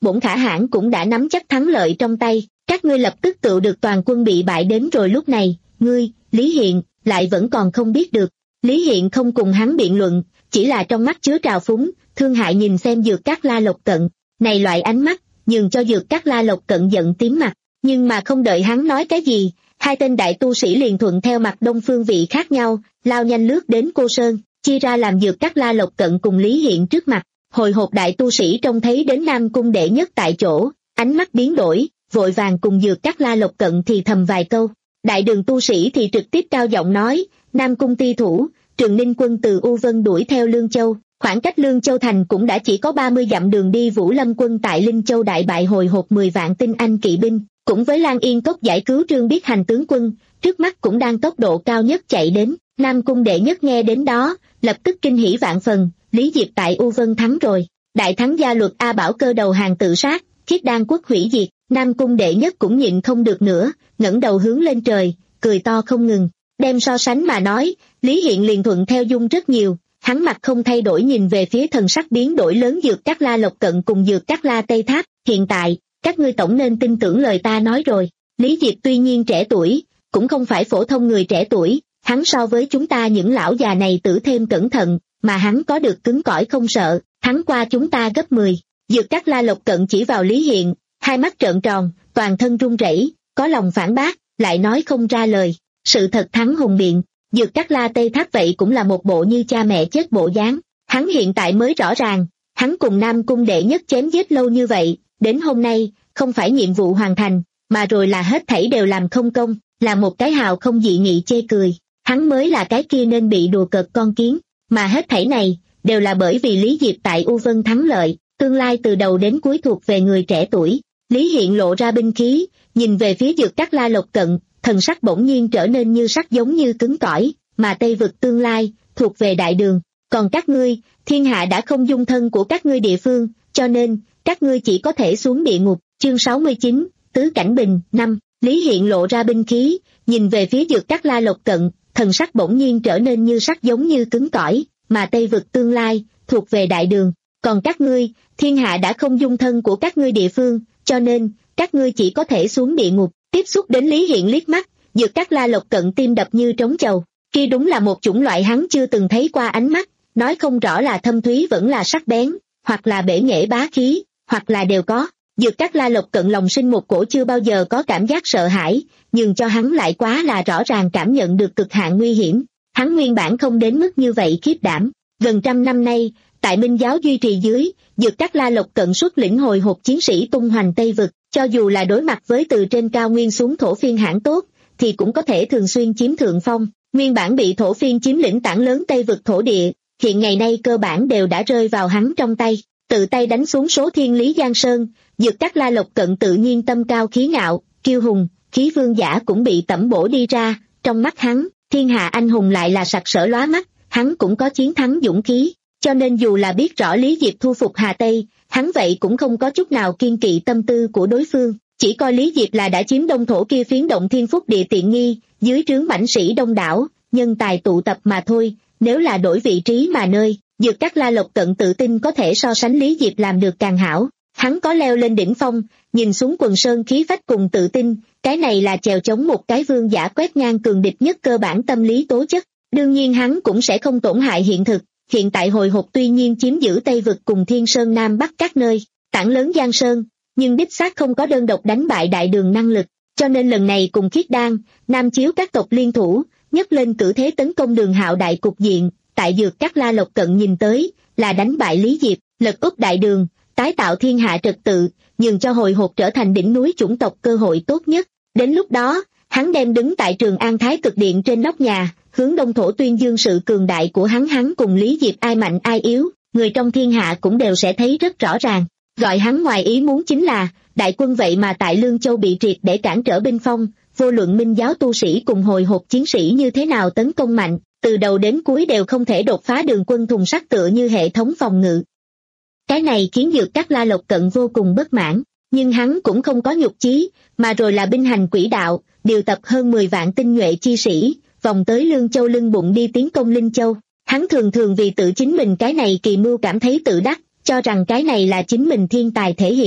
bổn khả hãn cũng đã nắm chắc thắng lợi trong tay, các ngươi lập tức tự được toàn quân bị bại đến rồi. Lúc này, ngươi, Lý Hiện, lại vẫn còn không biết được. Lý Hiện không cùng hắn biện luận, chỉ là trong mắt chứa trào phúng, thương hại nhìn xem Dược Cát La Lộc Cận. Này loại ánh mắt, nhường cho Dược Cát La Lộc Cận giận tím mặt, nhưng mà không đợi hắn nói cái gì, hai tên đại tu sĩ liền thuận theo mặt đông phương vị khác nhau, lao nhanh lướt đến Cô Sơn, chia ra làm Dược Cát La Lộc Cận cùng Lý Hiện trước mặt. Hồi hộp đại tu sĩ trông thấy đến Nam Cung đệ nhất tại chỗ, ánh mắt biến đổi, vội vàng cùng Dược Cát La Lộc Cận thì thầm vài câu. Đại đường tu sĩ thì trực tiếp cao giọng nói, Nam Cung ti thủ, Trường Ninh quân từ U Vân đuổi theo Lương Châu, khoảng cách Lương Châu thành cũng đã chỉ có ba mươi dặm đường đi. Vũ Lâm quân tại Linh Châu đại bại, hồi hộp mười vạn tinh anh kỵ binh, cũng với Lan Yên Cốc giải cứu Trương Biết Hành tướng quân, trước mắt cũng đang tốc độ cao nhất chạy đến. Nam Cung đệ nhất nghe đến đó, lập tức kinh hỉ vạn phần, Lý Diệp tại U Vân thắng rồi, đại thắng gia luật A Bảo Cơ đầu hàng tự sát, Khiết Đan quốc hủy diệt. Nam Cung đệ nhất cũng nhịn không được nữa, ngẩng đầu hướng lên trời, cười to không ngừng. Đem so sánh mà nói, Lý Hiện liền thuận theo dung rất nhiều, hắn mặt không thay đổi nhìn về phía thần sắc biến đổi lớn Dược Cát La Lộc Cận cùng Dược Cát La Tây Tháp. Hiện tại, các ngươi tổng nên tin tưởng lời ta nói rồi. Lý Diệp tuy nhiên trẻ tuổi, cũng không phải phổ thông người trẻ tuổi, hắn so với chúng ta những lão già này tử thêm cẩn thận, mà hắn có được cứng cỏi không sợ, thắng qua chúng ta gấp mười. Dược Cát La Lộc Cận chỉ vào Lý Hiện, hai mắt trợn tròn, toàn thân run rẩy, có lòng phản bác, lại nói không ra lời. Sự thật thắng hùng biện. Dược Cát La Tây Tháp vậy cũng là một bộ như cha mẹ chết bộ dáng. Hắn hiện tại mới rõ ràng, hắn cùng Nam Cung đệ nhất chém giết lâu như vậy, đến hôm nay, không phải nhiệm vụ hoàn thành, mà rồi là hết thảy đều làm không công, là một cái hào không dị nghị chê cười. Hắn mới là cái kia nên bị đùa cợt con kiến, mà hết thảy này, đều là bởi vì Lý Diệp tại U Vân thắng lợi, tương lai từ đầu đến cuối thuộc về người trẻ tuổi. Lý Hiện lộ ra binh khí, nhìn về phía Dược Cát La Lộc Cận, thần sắc bỗng nhiên trở nên như sắt giống như cứng cỏi, mà Tây vực tương lai, thuộc về đại đường. Còn các ngươi, thiên hạ đã không dung thân của các ngươi địa phương, cho nên, các ngươi chỉ có thể xuống địa ngục. Chương sáu mươi chín, Tứ Cảnh Bình, năm. Lý Hiện lộ ra binh khí, nhìn về phía Dược Cát La Lộc Cận, thần sắc bỗng nhiên trở nên như sắt giống như cứng cỏi, mà Tây vực tương lai, thuộc về đại đường. Còn các ngươi, thiên hạ đã không dung thân của các ngươi địa phương, cho nên, các ngươi chỉ có thể xuống địa ngục. Tiếp xúc đến Lý Hiện liếc mắt, Dược Cát La Lộc Cận tim đập như trống chầu, kia đúng là một chủng loại hắn chưa từng thấy qua ánh mắt, nói không rõ là thâm thúy vẫn là sắc bén, hoặc là bể nghệ bá khí, hoặc là đều có. Dược Cát La Lộc Cận lòng sinh một cổ chưa bao giờ có cảm giác sợ hãi, nhưng cho hắn lại quá là rõ ràng cảm nhận được cực hạn nguy hiểm. Hắn nguyên bản không đến mức như vậy khiếp đảm. Gần trăm năm nay, tại Minh giáo duy trì dưới, Dược Cát La Lộc Cận xuất lĩnh hồi hộp chiến sĩ tung hoành Tây vực, cho dù là đối mặt với từ trên cao nguyên xuống thổ phiên hãn tốt, thì cũng có thể thường xuyên chiếm thượng phong. Nguyên bản bị thổ phiên chiếm lĩnh tảng lớn Tây vực thổ địa, hiện ngày nay cơ bản đều đã rơi vào hắn trong tay, tự tay đánh xuống số thiên lý Giang Sơn. Dược Cát La Lộc Cận tự nhiên tâm cao khí ngạo, kiêu hùng, khí vương giả cũng bị tẩm bổ đi ra, trong mắt hắn, thiên hạ anh hùng lại là sặc sỡ lóa mắt, hắn cũng có chiến thắng dũng khí, cho nên dù là biết rõ Lý Diệp thu phục Hà Tây, hắn vậy cũng không có chút nào kiên kỵ tâm tư của đối phương, chỉ coi Lý Diệp là đã chiếm đông thổ kia phiến động thiên phúc địa tiện nghi, dưới trướng mãnh sĩ đông đảo, nhân tài tụ tập mà thôi. Nếu là đổi vị trí mà nơi, Dược Cát La Lộc Cận tự tin có thể so sánh Lý Diệp làm được càng hảo. Hắn có leo lên đỉnh phong, nhìn xuống quần sơn khí phách cùng tự tin, cái này là chèo chống một cái vương giả quét ngang cường địch nhất cơ bản tâm lý tố chất. Đương nhiên hắn cũng sẽ không tổn hại hiện thực. Hiện tại hồi hộp tuy nhiên chiếm giữ Tây vực cùng Thiên Sơn Nam Bắc các nơi, tảng lớn Giang Sơn, nhưng đích xác không có đơn độc đánh bại đại đường năng lực, cho nên lần này cùng Khiết Đan, Nam Chiếu các tộc liên thủ, nhấc lên cử thế tấn công Đường Hạo đại cục diện. Tại Dược Cát La Lộc Cận nhìn tới, là đánh bại Lý Diệp, lật úp đại đường, tái tạo thiên hạ trật tự, nhường cho hồi hộp trở thành đỉnh núi chủng tộc cơ hội tốt nhất. Đến lúc đó, hắn đem đứng tại Trường An Thái Cực Điện trên nóc nhà, hướng đông thổ tuyên dương sự cường đại của hắn. Hắn cùng Lý Diệp ai mạnh ai yếu, người trong thiên hạ cũng đều sẽ thấy rất rõ ràng. Gọi hắn ngoài ý muốn chính là, đại quân vậy mà tại Lương Châu bị triệt để cản trở binh phong, vô luận Minh giáo tu sĩ cùng hồi hộp chiến sĩ như thế nào tấn công mạnh, từ đầu đến cuối đều không thể đột phá đường quân thùng sắt tựa như hệ thống phòng ngự. Cái này khiến Dược Cát La Lộc Cận vô cùng bất mãn, nhưng hắn cũng không có nhục chí, mà rồi là binh hành quỹ đạo, điều tập hơn mười vạn tinh nhuệ chi sĩ, vòng tới Lương Châu lưng bụng đi tiến công Linh Châu. Hắn thường thường vì tự chính mình cái này kỳ mưu cảm thấy tự đắc, cho rằng cái này là chính mình thiên tài thể hiện,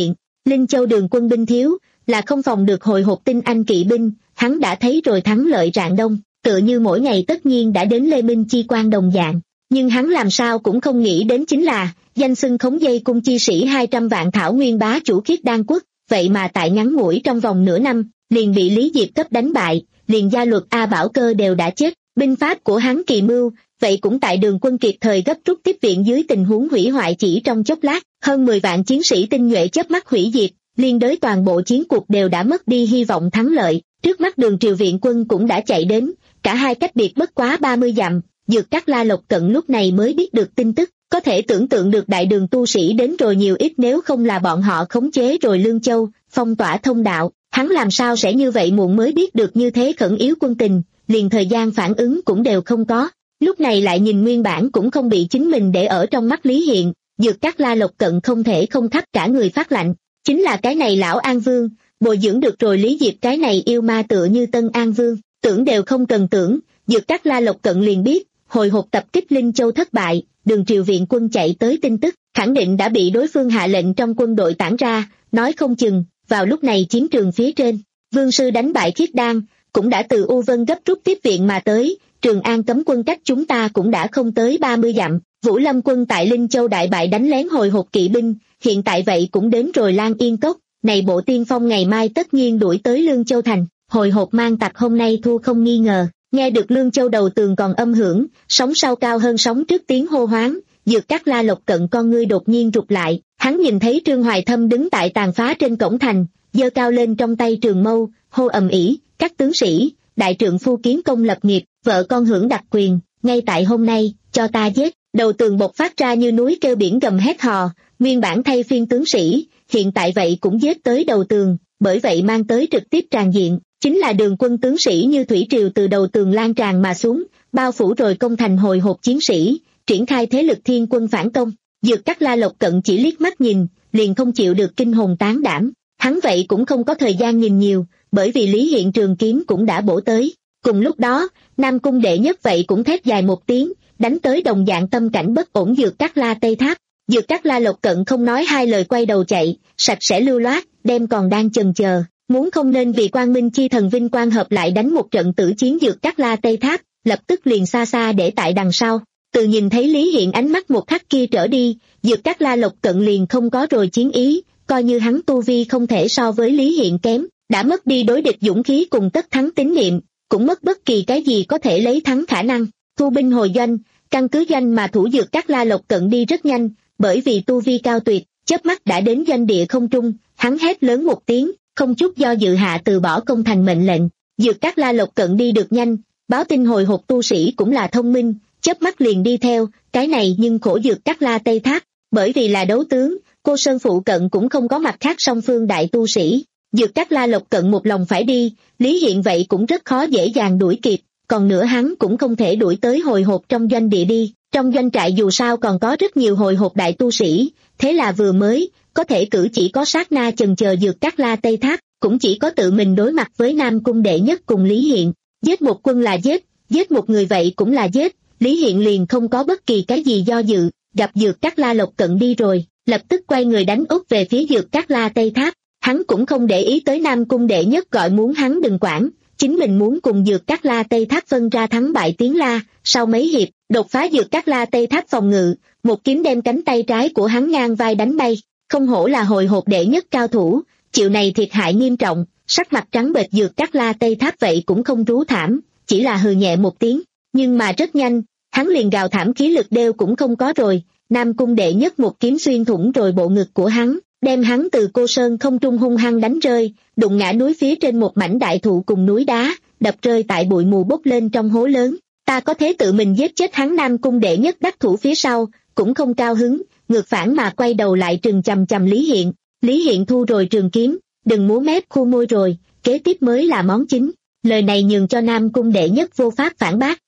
Linh Châu đường quân binh thiếu, là không phòng được hồi hộp tinh anh kỵ binh, hắn đã thấy rồi thắng lợi rạng đông, tựa như mỗi ngày tất nhiên đã đến Lê Minh chi quan đồng dạng. Nhưng hắn làm sao cũng không nghĩ đến chính là, danh xưng khống dây cung chi sĩ hai trăm vạn thảo nguyên bá chủ Khiết Đan quốc, vậy mà tại ngắn ngủi trong vòng nửa năm, liền bị Lý Diệp cấp đánh bại, liền gia luật A Bảo Cơ đều đã chết, binh pháp của hắn kỳ mưu, vậy cũng tại đường quân kịp thời gấp rút tiếp viện dưới tình huống hủy hoại chỉ trong chốc lát, hơn mười vạn chiến sĩ tinh nhuệ chớp mắt hủy diệt, liên đới toàn bộ chiến cuộc đều đã mất đi hy vọng thắng lợi, trước mắt Đường Triều viện quân cũng đã chạy đến, cả hai cách biệt bất quá ba mươi dặm, Dược Cát La Lộc Cận lúc này mới biết được tin tức, có thể tưởng tượng được đại đường tu sĩ đến rồi nhiều ít nếu không là bọn họ khống chế rồi Lương Châu, phong tỏa thông đạo, hắn làm sao sẽ như vậy muộn mới biết được như thế khẩn yếu quân tình, liền thời gian phản ứng cũng đều không có. Lúc này lại nhìn nguyên bản cũng không bị chính mình để ở trong mắt Lý Hiện, Dược Cát La Lộc Cận không thể không khắp cả người phát lạnh, chính là cái này lão An Vương, bồi dưỡng được rồi Lý Diệp cái này yêu ma tựa như Tân An Vương, tưởng đều không cần tưởng, Dược Cát La Lộc Cận liền biết, hồi hộp tập kích Linh Châu thất bại, Đường Triều viện quân chạy tới tin tức, khẳng định đã bị đối phương hạ lệnh trong quân đội tản ra, nói không chừng, vào lúc này chiến trường phía trên, Vương sư đánh bại Khiết Đan, cũng đã từ U Vân gấp rút tiếp viện mà tới, Trường An cấm quân cách chúng ta cũng đã không tới ba mươi dặm, Vũ Lâm quân tại Linh Châu đại bại đánh lén hồi hộp kỵ binh, hiện tại vậy cũng đến rồi Lan Yên Cốc, này bộ tiên phong ngày mai tất nhiên đuổi tới Lương Châu thành, hồi hộp mang tặc hôm nay thua không nghi ngờ. Nghe được Lương Châu đầu tường còn âm hưởng, sóng sau cao hơn sóng trước tiếng hô hoáng, Dược Cát La Lộc Cận con ngươi đột nhiên rụt lại, hắn nhìn thấy Trương Hoài Thâm đứng tại tàn phá trên cổng thành, giơ cao lên trong tay trường mâu, hô ầm ĩ, các tướng sĩ, đại trượng phu kiến công lập nghiệp, vợ con hưởng đặc quyền, ngay tại hôm nay, cho ta giết, đầu tường bộc phát ra như núi kêu biển gầm hét hò, nguyên bản thay phiên tướng sĩ, hiện tại vậy cũng giết tới đầu tường, bởi vậy mang tới trực tiếp tràn diện. Chính là đường quân tướng sĩ như thủy triều từ đầu tường lan tràn mà xuống, bao phủ rồi công thành hồi hộp chiến sĩ, triển khai thế lực thiên quân phản công. Dược Cát La Lộc Cận chỉ liếc mắt nhìn, liền không chịu được kinh hồn tán đảm. Hắn vậy cũng không có thời gian nhìn nhiều, bởi vì Lý Hiện trường kiếm cũng đã bổ tới. Cùng lúc đó, Nam Cung đệ nhất vậy cũng thét dài một tiếng, đánh tới đồng dạng tâm cảnh bất ổn Dược Cát La Tây Tháp. Dược Cát La Lộc Cận không nói hai lời quay đầu chạy, sạch sẽ lưu loát, đem còn đang chần chờ. Muốn không nên vì Quang Minh chi thần vinh quang hợp lại đánh một trận tử chiến Dược Cát La Tây Tháp, lập tức liền xa xa để tại đằng sau. Từ nhìn thấy Lý Hiện ánh mắt một khắc kia trở đi, Dược Cát La Lộc Cận liền không có rồi chiến ý, coi như hắn tu vi không thể so với Lý Hiện kém, đã mất đi đối địch dũng khí cùng tất thắng tín niệm, cũng mất bất kỳ cái gì có thể lấy thắng khả năng. Thu binh hồi doanh, căn cứ doanh mà thủ Dược Cát La Lộc Cận đi rất nhanh, bởi vì tu vi cao tuyệt, chớp mắt đã đến doanh địa không trung, hắn hét lớn một tiếng, không chút do dự hạ từ bỏ công thành mệnh lệnh. Dược Cát La Lộc Cận đi được nhanh, báo tin hồi hộp tu sĩ cũng là thông minh, chớp mắt liền đi theo, cái này nhưng khổ Dược Cát La Tây Tháp, bởi vì là đấu tướng, Cô Sơn phụ cận cũng không có mặt khác song phương đại tu sĩ. Dược Cát La Lộc Cận một lòng phải đi, Lý Hiện vậy cũng rất khó dễ dàng đuổi kịp, còn nữa hắn cũng không thể đuổi tới hồi hộp trong doanh địa đi, trong doanh trại dù sao còn có rất nhiều hồi hộp đại tu sĩ, thế là vừa mới, có thể cử chỉ có sát na chần chờ Dược Cát La Tây Tháp, cũng chỉ có tự mình đối mặt với Nam Cung đệ nhất cùng Lý Hiện, giết một quân là giết, giết một người vậy cũng là giết, Lý Hiện liền không có bất kỳ cái gì do dự, gặp Dược Cát La Lộc Cận đi rồi, lập tức quay người đánh úp về phía Dược Cát La Tây Tháp, hắn cũng không để ý tới Nam Cung đệ nhất gọi muốn hắn đừng quản, chính mình muốn cùng Dược Cát La Tây Tháp phân ra thắng bại tiếng la, sau mấy hiệp, đột phá Dược Cát La Tây Tháp phòng ngự, một kiếm đem cánh tay trái của hắn ngang vai đánh bay, không hổ là hồi hộp đệ nhất cao thủ, chịu này thiệt hại nghiêm trọng, sắc mặt trắng bệch Dược Cát La Tây Tháp vậy cũng không rú thảm, chỉ là hừ nhẹ một tiếng, nhưng mà rất nhanh, hắn liền gào thảm khí lực đều cũng không có rồi, Nam Cung đệ nhất một kiếm xuyên thủng rồi bộ ngực của hắn, đem hắn từ Cô Sơn không trung hung hăng đánh rơi, đụng ngã núi phía trên một mảnh đại thụ cùng núi đá, đập rơi tại bụi mù bốc lên trong hố lớn. Ta có thế tự mình giết chết hắn. Nam Cung đệ nhất đắc thủ phía sau, cũng không cao hứng, ngược phản mà quay đầu lại trừng chằm chằm Lý Hiện. Lý Hiện thu rồi trường kiếm, đừng múa mép khu môi rồi, kế tiếp mới là món chính. Lời này nhường cho Nam Cung đệ nhất vô pháp phản bác.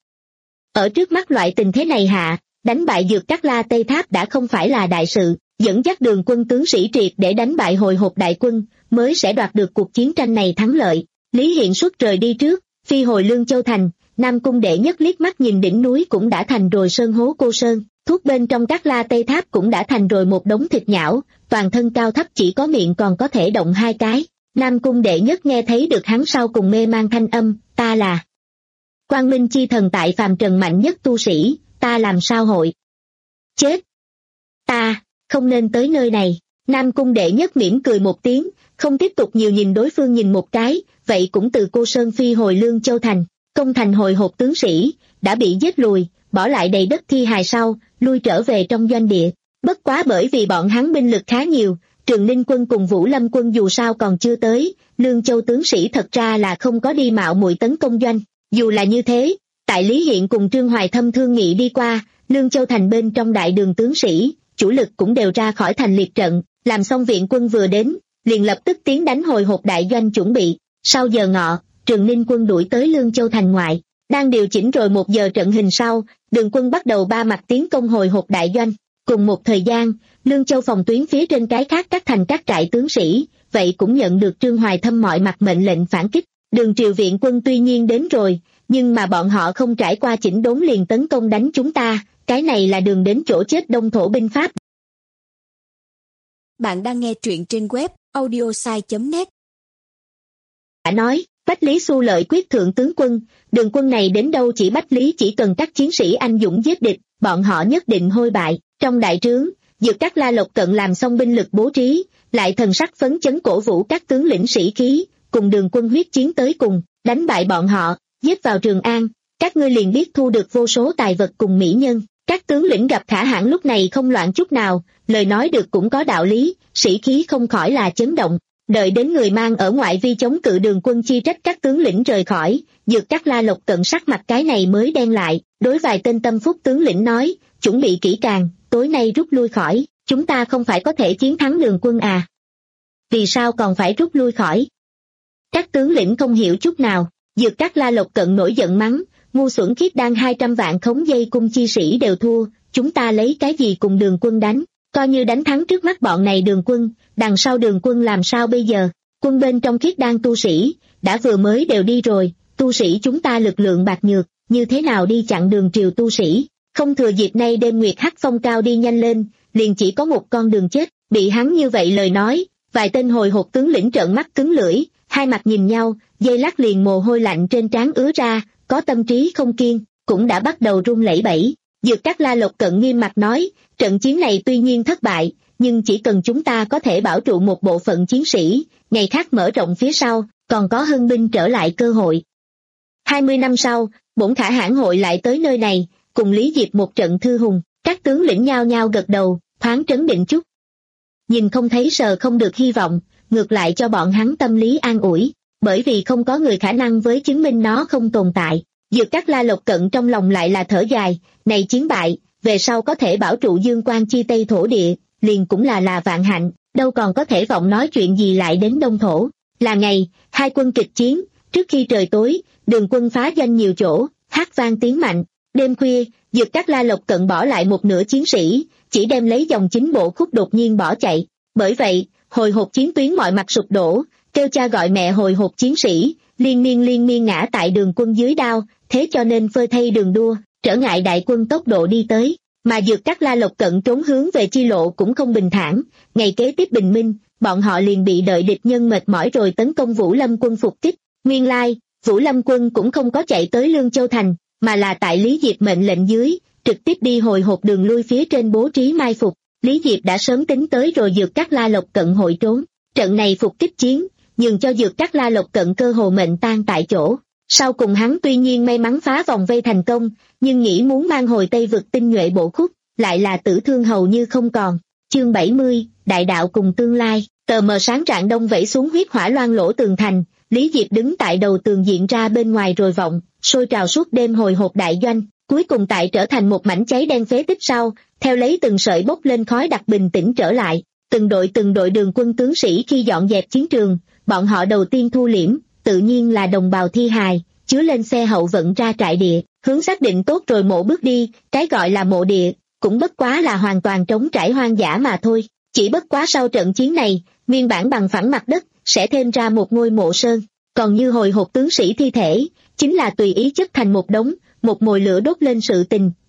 Ở trước mắt loại tình thế này hạ, đánh bại Dược Cát La Tây Tháp đã không phải là đại sự, dẫn dắt đường quân tướng sĩ triệt để đánh bại hồi hộp đại quân, mới sẽ đoạt được cuộc chiến tranh này thắng lợi. Lý Hiện xuất rời đi trước, phi hồi Lương Châu thành, Nam Cung đệ nhất liếc mắt nhìn đỉnh núi cũng đã thành rồi sơn hố Cô Sơn, Thuốc bên trong các la tây tháp cũng đã thành rồi một đống thịt nhão, toàn thân cao thấp chỉ có miệng còn có thể động hai cái. Nam cung đệ nhất nghe thấy được hắn sau cùng mê mang thanh âm, ta là Quang Minh chi thần tại phàm trần mạnh nhất tu sĩ, ta làm sao hội chết? Ta, không nên tới nơi này. Nam cung đệ nhất mỉm cười một tiếng, không tiếp tục nhiều nhìn đối phương nhìn một cái, vậy cũng từ Cô Sơn phi hồi Lương Châu Thành. Công thành hồi hộp tướng sĩ, đã bị giết lùi, bỏ lại đầy đất thi hài sau, lui trở về trong doanh địa. Bất quá bởi vì bọn hắn binh lực khá nhiều, Trường Ninh quân cùng Vũ Lâm quân dù sao còn chưa tới, Lương Châu tướng sĩ thật ra là không có đi mạo muội tấn công doanh. Dù là như thế, tại Lý Hiện cùng Trương Hoài Thâm thương nghị đi qua, Lương Châu thành bên trong đại đường tướng sĩ, chủ lực cũng đều ra khỏi thành liệt trận, làm xong viện quân vừa đến, liền lập tức tiến đánh hồi hộp đại doanh chuẩn bị. Sau giờ ngọ, Trường Ninh quân đuổi tới Lương Châu thành ngoại, đang điều chỉnh rồi một giờ trận hình sau, đường quân bắt đầu ba mặt tiến công hồi hộp đại doanh. Cùng một thời gian, Lương Châu phòng tuyến phía trên cái khác các thành các trại tướng sĩ, vậy cũng nhận được Trương Hoài Thâm mọi mặt mệnh lệnh phản kích. Đường triều viện quân tuy nhiên đến rồi, nhưng mà bọn họ không trải qua chỉnh đốn liền tấn công đánh chúng ta, cái này là đường đến chỗ chết đông thổ binh pháp. Bạn đang nghe truyện trên web audiosai chấm net. Đã nói, Bách Lý Xu lợi quyết thượng tướng quân, đường quân này đến đâu chỉ Bách Lý chỉ cần các chiến sĩ anh dũng giết địch, bọn họ nhất định hôi bại. Trong đại trướng, Dược Các La Lộc Cận làm xong binh lực bố trí, lại thần sắc phấn chấn cổ vũ các tướng lĩnh sĩ khí, cùng đường quân huyết chiến tới cùng, đánh bại bọn họ, giết vào Trường An, các ngươi liền biết thu được vô số tài vật cùng mỹ nhân. Các tướng lĩnh gặp Khả Hãn lúc này không loạn chút nào, lời nói được cũng có đạo lý, sĩ khí không khỏi là chấn động. Đợi đến người mang ở ngoại vi chống cự đường quân chi trách các tướng lĩnh rời khỏi, Dược Các La Lộc Cận sắc mặt cái này mới đen lại, đối vài tên tâm phúc tướng lĩnh nói, chuẩn bị kỹ càng, tối nay rút lui khỏi, chúng ta không phải có thể chiến thắng đường quân à? Vì sao còn phải rút lui khỏi? Các tướng lĩnh không hiểu chút nào, Dược Các La Lộc Cận nổi giận mắng, ngu xuẩn khiết đang hai trăm vạn khống dây cung chi sĩ đều thua, chúng ta lấy cái gì cùng đường quân đánh? Coi như đánh thắng trước mắt bọn này đường quân, đằng sau đường quân làm sao bây giờ? Quân bên trong khiết đan tu sĩ, đã vừa mới đều đi rồi, tu sĩ chúng ta lực lượng bạc nhược, như thế nào đi chặn đường triều tu sĩ? Không thừa dịp nay đêm nguyệt hắc phong cao đi nhanh lên, liền chỉ có một con đường chết. Bị hắn như vậy lời nói, vài tên hồi hộp tướng lĩnh trợn mắt cứng lưỡi, hai mặt nhìn nhau, dây lắc liền mồ hôi lạnh trên trán ứa ra, có tâm trí không kiên, cũng đã bắt đầu run lẩy bẩy. Dược Các La Lộc Cận nghiêm mặt nói, trận chiến này tuy nhiên thất bại, nhưng chỉ cần chúng ta có thể bảo trụ một bộ phận chiến sĩ, ngày khác mở rộng phía sau, còn có hưng binh trở lại cơ hội. Hai mươi năm sau, bổn Khả Hãn hội lại tới nơi này, cùng Lý Diệp một trận thư hùng, các tướng lĩnh nhao nhao gật đầu, thoáng trấn định chút. Nhìn không thấy sờ không được hy vọng, ngược lại cho bọn hắn tâm lý an ủi, bởi vì không có người khả năng với chứng minh nó không tồn tại. Dược Các La Lộc Cận trong lòng lại là thở dài, này chiến bại, về sau có thể bảo trụ Dương Quan chi Tây thổ địa, liền cũng là là vạn hạnh, đâu còn có thể vọng nói chuyện gì lại đến đông thổ. Là ngày, hai quân kịch chiến, trước khi trời tối, đường quân phá doanh nhiều chỗ, hát vang tiếng mạnh. Đêm khuya, Dược Các La Lộc Cận bỏ lại một nửa chiến sĩ, chỉ đem lấy dòng chính bộ khúc đột nhiên bỏ chạy. Bởi vậy, hồi hộp chiến tuyến mọi mặt sụp đổ, kêu cha gọi mẹ hồi hộp chiến sĩ, liên miên liên miên ngã tại đường quân dưới đao, thế cho nên phơi thay đường đua, trở ngại đại quân tốc độ đi tới. Mà Dược Các La Lộc Cận trốn hướng về chi lộ cũng không bình thản, ngày kế tiếp bình minh, bọn họ liền bị đợi địch nhân mệt mỏi rồi tấn công Vũ Lâm quân phục kích. Nguyên lai, Vũ Lâm quân cũng không có chạy tới Lương Châu thành, mà là tại Lý Diệp mệnh lệnh dưới, trực tiếp đi hồi hộp đường lui phía trên bố trí mai phục. Lý Diệp đã sớm tính tới rồi Dược Các La Lộc Cận hội trốn. Trận này phục kích chiến, nhường cho Dược Các La Lộc Cận cơ hồ mệnh tan tại chỗ. Sau cùng hắn tuy nhiên may mắn phá vòng vây thành công, nhưng nghĩ muốn mang hồi Tây vực tinh nhuệ bộ khúc, lại là tử thương hầu như không còn. Chương bảy mươi, Đại đạo cùng tương lai. Tờ mờ sáng rạng đông vẩy xuống huyết hỏa loang lỗ tường thành, Lý Diệp đứng tại đầu tường diện ra bên ngoài rồi vọng, sôi trào suốt đêm hồi hộp đại doanh, cuối cùng tại trở thành một mảnh cháy đen phế tích sau, theo lấy từng sợi bốc lên khói đặc bình tĩnh trở lại. Từng đội từng đội đường quân tướng sĩ khi dọn dẹp chiến trường, bọn họ đầu tiên thu liễm, tự nhiên là đồng bào thi hài, chứa lên xe hậu vận ra trại địa, hướng xác định tốt rồi mộ bước đi, cái gọi là mộ địa, cũng bất quá là hoàn toàn trống trải hoang dã mà thôi. Chỉ bất quá sau trận chiến này, nguyên bản bằng phẳng mặt đất, sẽ thêm ra một ngôi mộ sơn, còn như hồi hộp tướng sĩ thi thể, chính là tùy ý chất thành một đống, một mồi lửa đốt lên sự tình,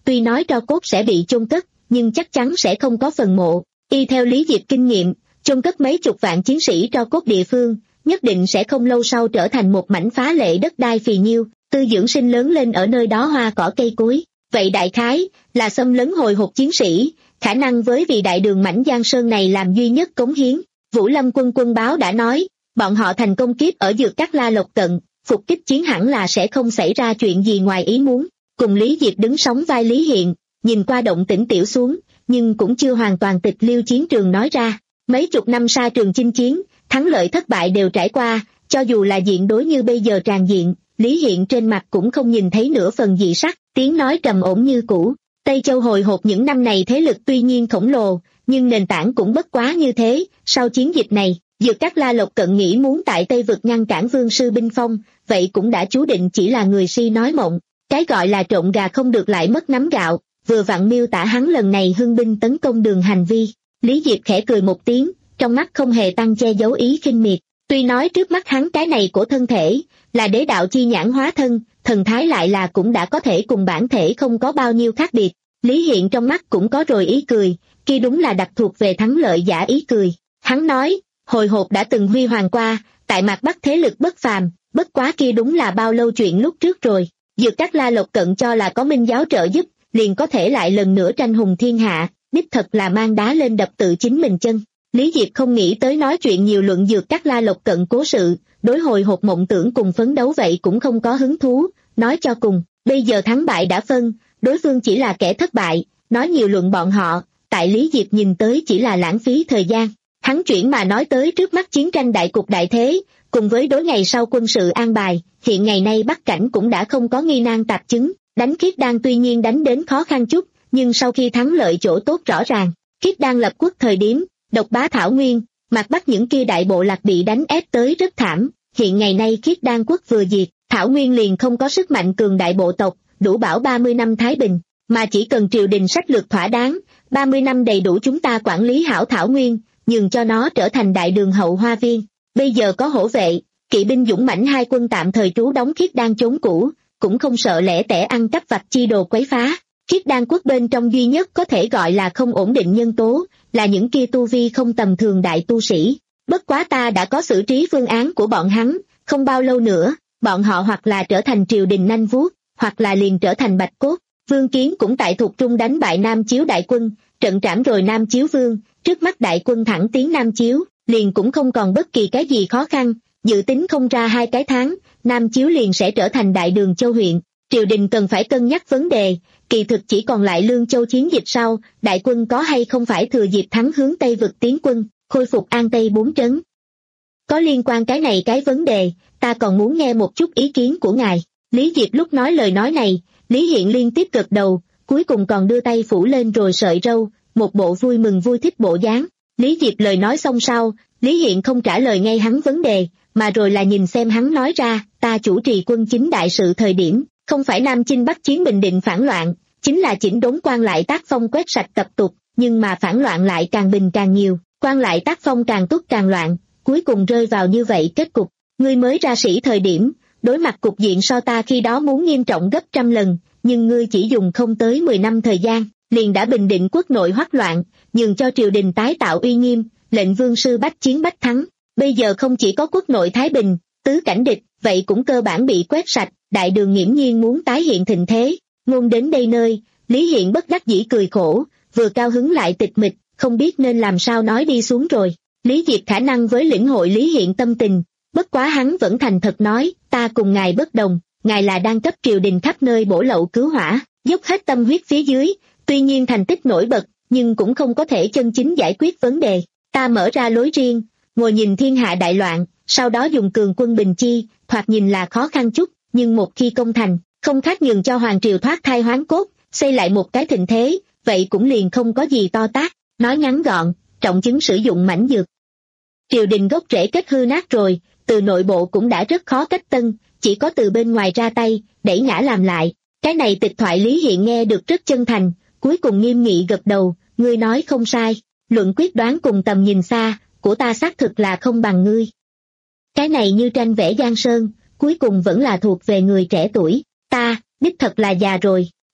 tuy nói tro cốt sẽ bị chôn cất, nhưng chắc chắn sẽ không có phần mộ. Y theo Lý Diệp kinh nghiệm, chôn cất mấy chục vạn chiến sĩ tro cốt địa phương, nhất định sẽ không lâu sau trở thành một mảnh phá lệ đất đai phì nhiêu, tư dưỡng sinh lớn lên ở nơi đó hoa cỏ cây cối. Vậy đại khái là xâm lấn hồi hộp chiến sĩ, khả năng với vì đại đường mảnh Giang Sơn này làm duy nhất cống hiến. Vũ Lâm quân quân báo đã nói, bọn họ thành công kiếp ở Dược Cát La Lộc Cận, phục kích chiến hẳn là sẽ không xảy ra chuyện gì ngoài ý muốn. Cùng Lý Diệp đứng sóng vai Lý Hiện, nhìn qua động tĩnh tiểu xuống, nhưng cũng chưa hoàn toàn tịch liêu chiến trường nói ra. Mấy chục năm sa trường chinh chiến, thắng lợi thất bại đều trải qua, cho dù là diện đối như bây giờ tràn diện, Lý Hiện trên mặt cũng không nhìn thấy nửa phần dị sắc, tiếng nói trầm ổn như cũ. Tây Châu hồi hộp những năm này thế lực tuy nhiên khổng lồ, nhưng nền tảng cũng bất quá như thế. Sau chiến dịch này, Dược Cát La Lộc Cận nghĩ muốn tại Tây vực ngăn cản Vương sư binh phong, vậy cũng đã chú định chỉ là người si nói mộng. Cái gọi là trộn gà không được lại mất nắm gạo, vừa vặn miêu tả hắn lần này hưng binh tấn công Đường hành vi. Lý Diệp khẽ cười một tiếng, trong mắt không hề tăng che giấu ý khinh miệt. Tuy nói trước mắt hắn cái này của thân thể là đế đạo chi nhãn hóa thân, thần thái lại là cũng đã có thể cùng bản thể không có bao nhiêu khác biệt. Lý Hiện trong mắt cũng có rồi ý cười, kia đúng là đặc thuộc về thắng lợi giả ý cười. Hắn nói, hồi hộp đã từng huy hoàng qua, tại Mạc Bắc thế lực bất phàm, bất quá kia đúng là bao lâu chuyện lúc trước rồi. Dược Cát La Lộc Cận cho là có Minh giáo trợ giúp, liền có thể lại lần nữa tranh hùng thiên hạ, đích thật là mang đá lên đập tự chính mình chân. Lý Diệp không nghĩ tới nói chuyện nhiều luận Dược Cát La Lộc Cận cố sự, đối hồi hộp mộng tưởng cùng phấn đấu vậy cũng không có hứng thú, nói cho cùng, bây giờ thắng bại đã phân, đối phương chỉ là kẻ thất bại, nói nhiều luận bọn họ, tại Lý Diệp nhìn tới chỉ là lãng phí thời gian. Hắn chuyển mà nói tới trước mắt chiến tranh đại cục đại thế, cùng với đối ngày sau quân sự an bài, hiện ngày nay Bắc Cảnh cũng đã không có nghi nan tạp chứng, đánh Khiết Đan tuy nhiên đánh đến khó khăn chút, nhưng sau khi thắng lợi chỗ tốt rõ ràng, Khiết Đan lập quốc thời điểm, độc bá Thảo Nguyên, Mạc Bắc những kia đại bộ lạc bị đánh ép tới rất thảm, hiện ngày nay Khiết Đan quốc vừa diệt, Thảo Nguyên liền không có sức mạnh cường đại bộ tộc, đủ bảo ba mươi năm thái bình, mà chỉ cần triều đình sách lược thỏa đáng, ba mươi năm đầy đủ chúng ta quản lý hảo Thảo Nguyên, nhường cho nó trở thành đại đường hậu hoa viên. Bây giờ có hổ vệ, kỵ binh dũng mãnh hai quân tạm thời trú đóng Khiết Đan chốn cũ, cũng không sợ lẻ tẻ ăn cắp vặt chi đồ quấy phá. Khiết Đan quốc bên trong duy nhất có thể gọi là không ổn định nhân tố, là những kia tu vi không tầm thường đại tu sĩ. Bất quá ta đã có xử trí phương án của bọn hắn, không bao lâu nữa, bọn họ hoặc là trở thành triều đình nanh vuốt, hoặc là liền trở thành bạch cốt. Vương Kiến cũng tại Thục Trung đánh bại Nam Chiếu đại quân, trận trảm rồi Nam Chiếu vương, trước mắt đại quân thẳng tiến Nam Chiếu, liền cũng không còn bất kỳ cái gì khó khăn, dự tính không ra hai cái tháng, Nam Chiếu liền sẽ trở thành đại đường châu huyện. Triều đình cần phải cân nhắc vấn đề, kỳ thực chỉ còn lại Lương Châu chiến dịch sau, đại quân có hay không phải thừa dịp thắng hướng Tây vực tiến quân, khôi phục An Tây bốn trấn. Có liên quan cái này cái vấn đề, ta còn muốn nghe một chút ý kiến của ngài. Lý Diệp lúc nói lời nói này, Lý Hiện liên tiếp gật đầu, cuối cùng còn đưa tay phủ lên rồi sợi râu, một bộ vui mừng vui thích bộ dáng. Lý Diệp lời nói xong sau, Lý Hiện không trả lời ngay hắn vấn đề, mà rồi là nhìn xem hắn nói ra, ta chủ trì quân chính đại sự thời điểm, không phải Nam Chinh Bắc chiến Bình Định phản loạn, chính là chỉnh đốn quan lại tác phong quét sạch tập tục, nhưng mà phản loạn lại càng bình càng nhiều, quan lại tác phong càng túc càng loạn, cuối cùng rơi vào như vậy kết cục. Ngươi mới ra sĩ thời điểm, đối mặt cục diện so ta khi đó muốn nghiêm trọng gấp trăm lần, nhưng ngươi chỉ dùng không tới mười năm thời gian, liền đã bình định quốc nội hoắc loạn, nhường cho triều đình tái tạo uy nghiêm, lệnh vương sư bách chiến bách thắng. Bây giờ không chỉ có quốc nội thái bình, tứ cảnh địch, vậy cũng cơ bản bị quét sạch, đại đường nghiễm nhiên muốn tái hiện thịnh thế. Ngôn đến đây nơi, Lý Hiện bất đắc dĩ cười khổ, vừa cao hứng lại tịch mịch, không biết nên làm sao nói đi xuống rồi. Lý Diệp khả năng với lĩnh hội Lý Hiện tâm tình, bất quá hắn vẫn thành thật nói, ta cùng ngài bất đồng, ngài là đang cấp triều đình khắp nơi bổ lậu cứu hỏa, dốc hết tâm huyết phía dưới, tuy nhiên thành tích nổi bật, nhưng cũng không có thể chân chính giải quyết vấn đề. Ta mở ra lối riêng, ngồi nhìn thiên hạ đại loạn, sau đó dùng cường quân bình chi, thoạt nhìn là khó khăn chút, nhưng một khi công thành, không khác nhường cho hoàng triều thoát thai hoán cốt, xây lại một cái thịnh thế, vậy cũng liền không có gì to tát. Nói ngắn gọn, trọng chứng sử dụng mãnh dược. Triều đình gốc rễ kết hư nát rồi, từ nội bộ cũng đã rất khó cách tân, chỉ có từ bên ngoài ra tay, đẩy ngã làm lại. Cái này tịch thoại Lý Hiện nghe được rất chân thành, cuối cùng nghiêm nghị gật đầu, ngươi nói không sai, luận quyết đoán cùng tầm nhìn xa, của ta xác thực là không bằng ngươi. Cái này như tranh vẽ Giang Sơn, cuối cùng vẫn là thuộc về người trẻ tuổi, ta, đích thật là già rồi,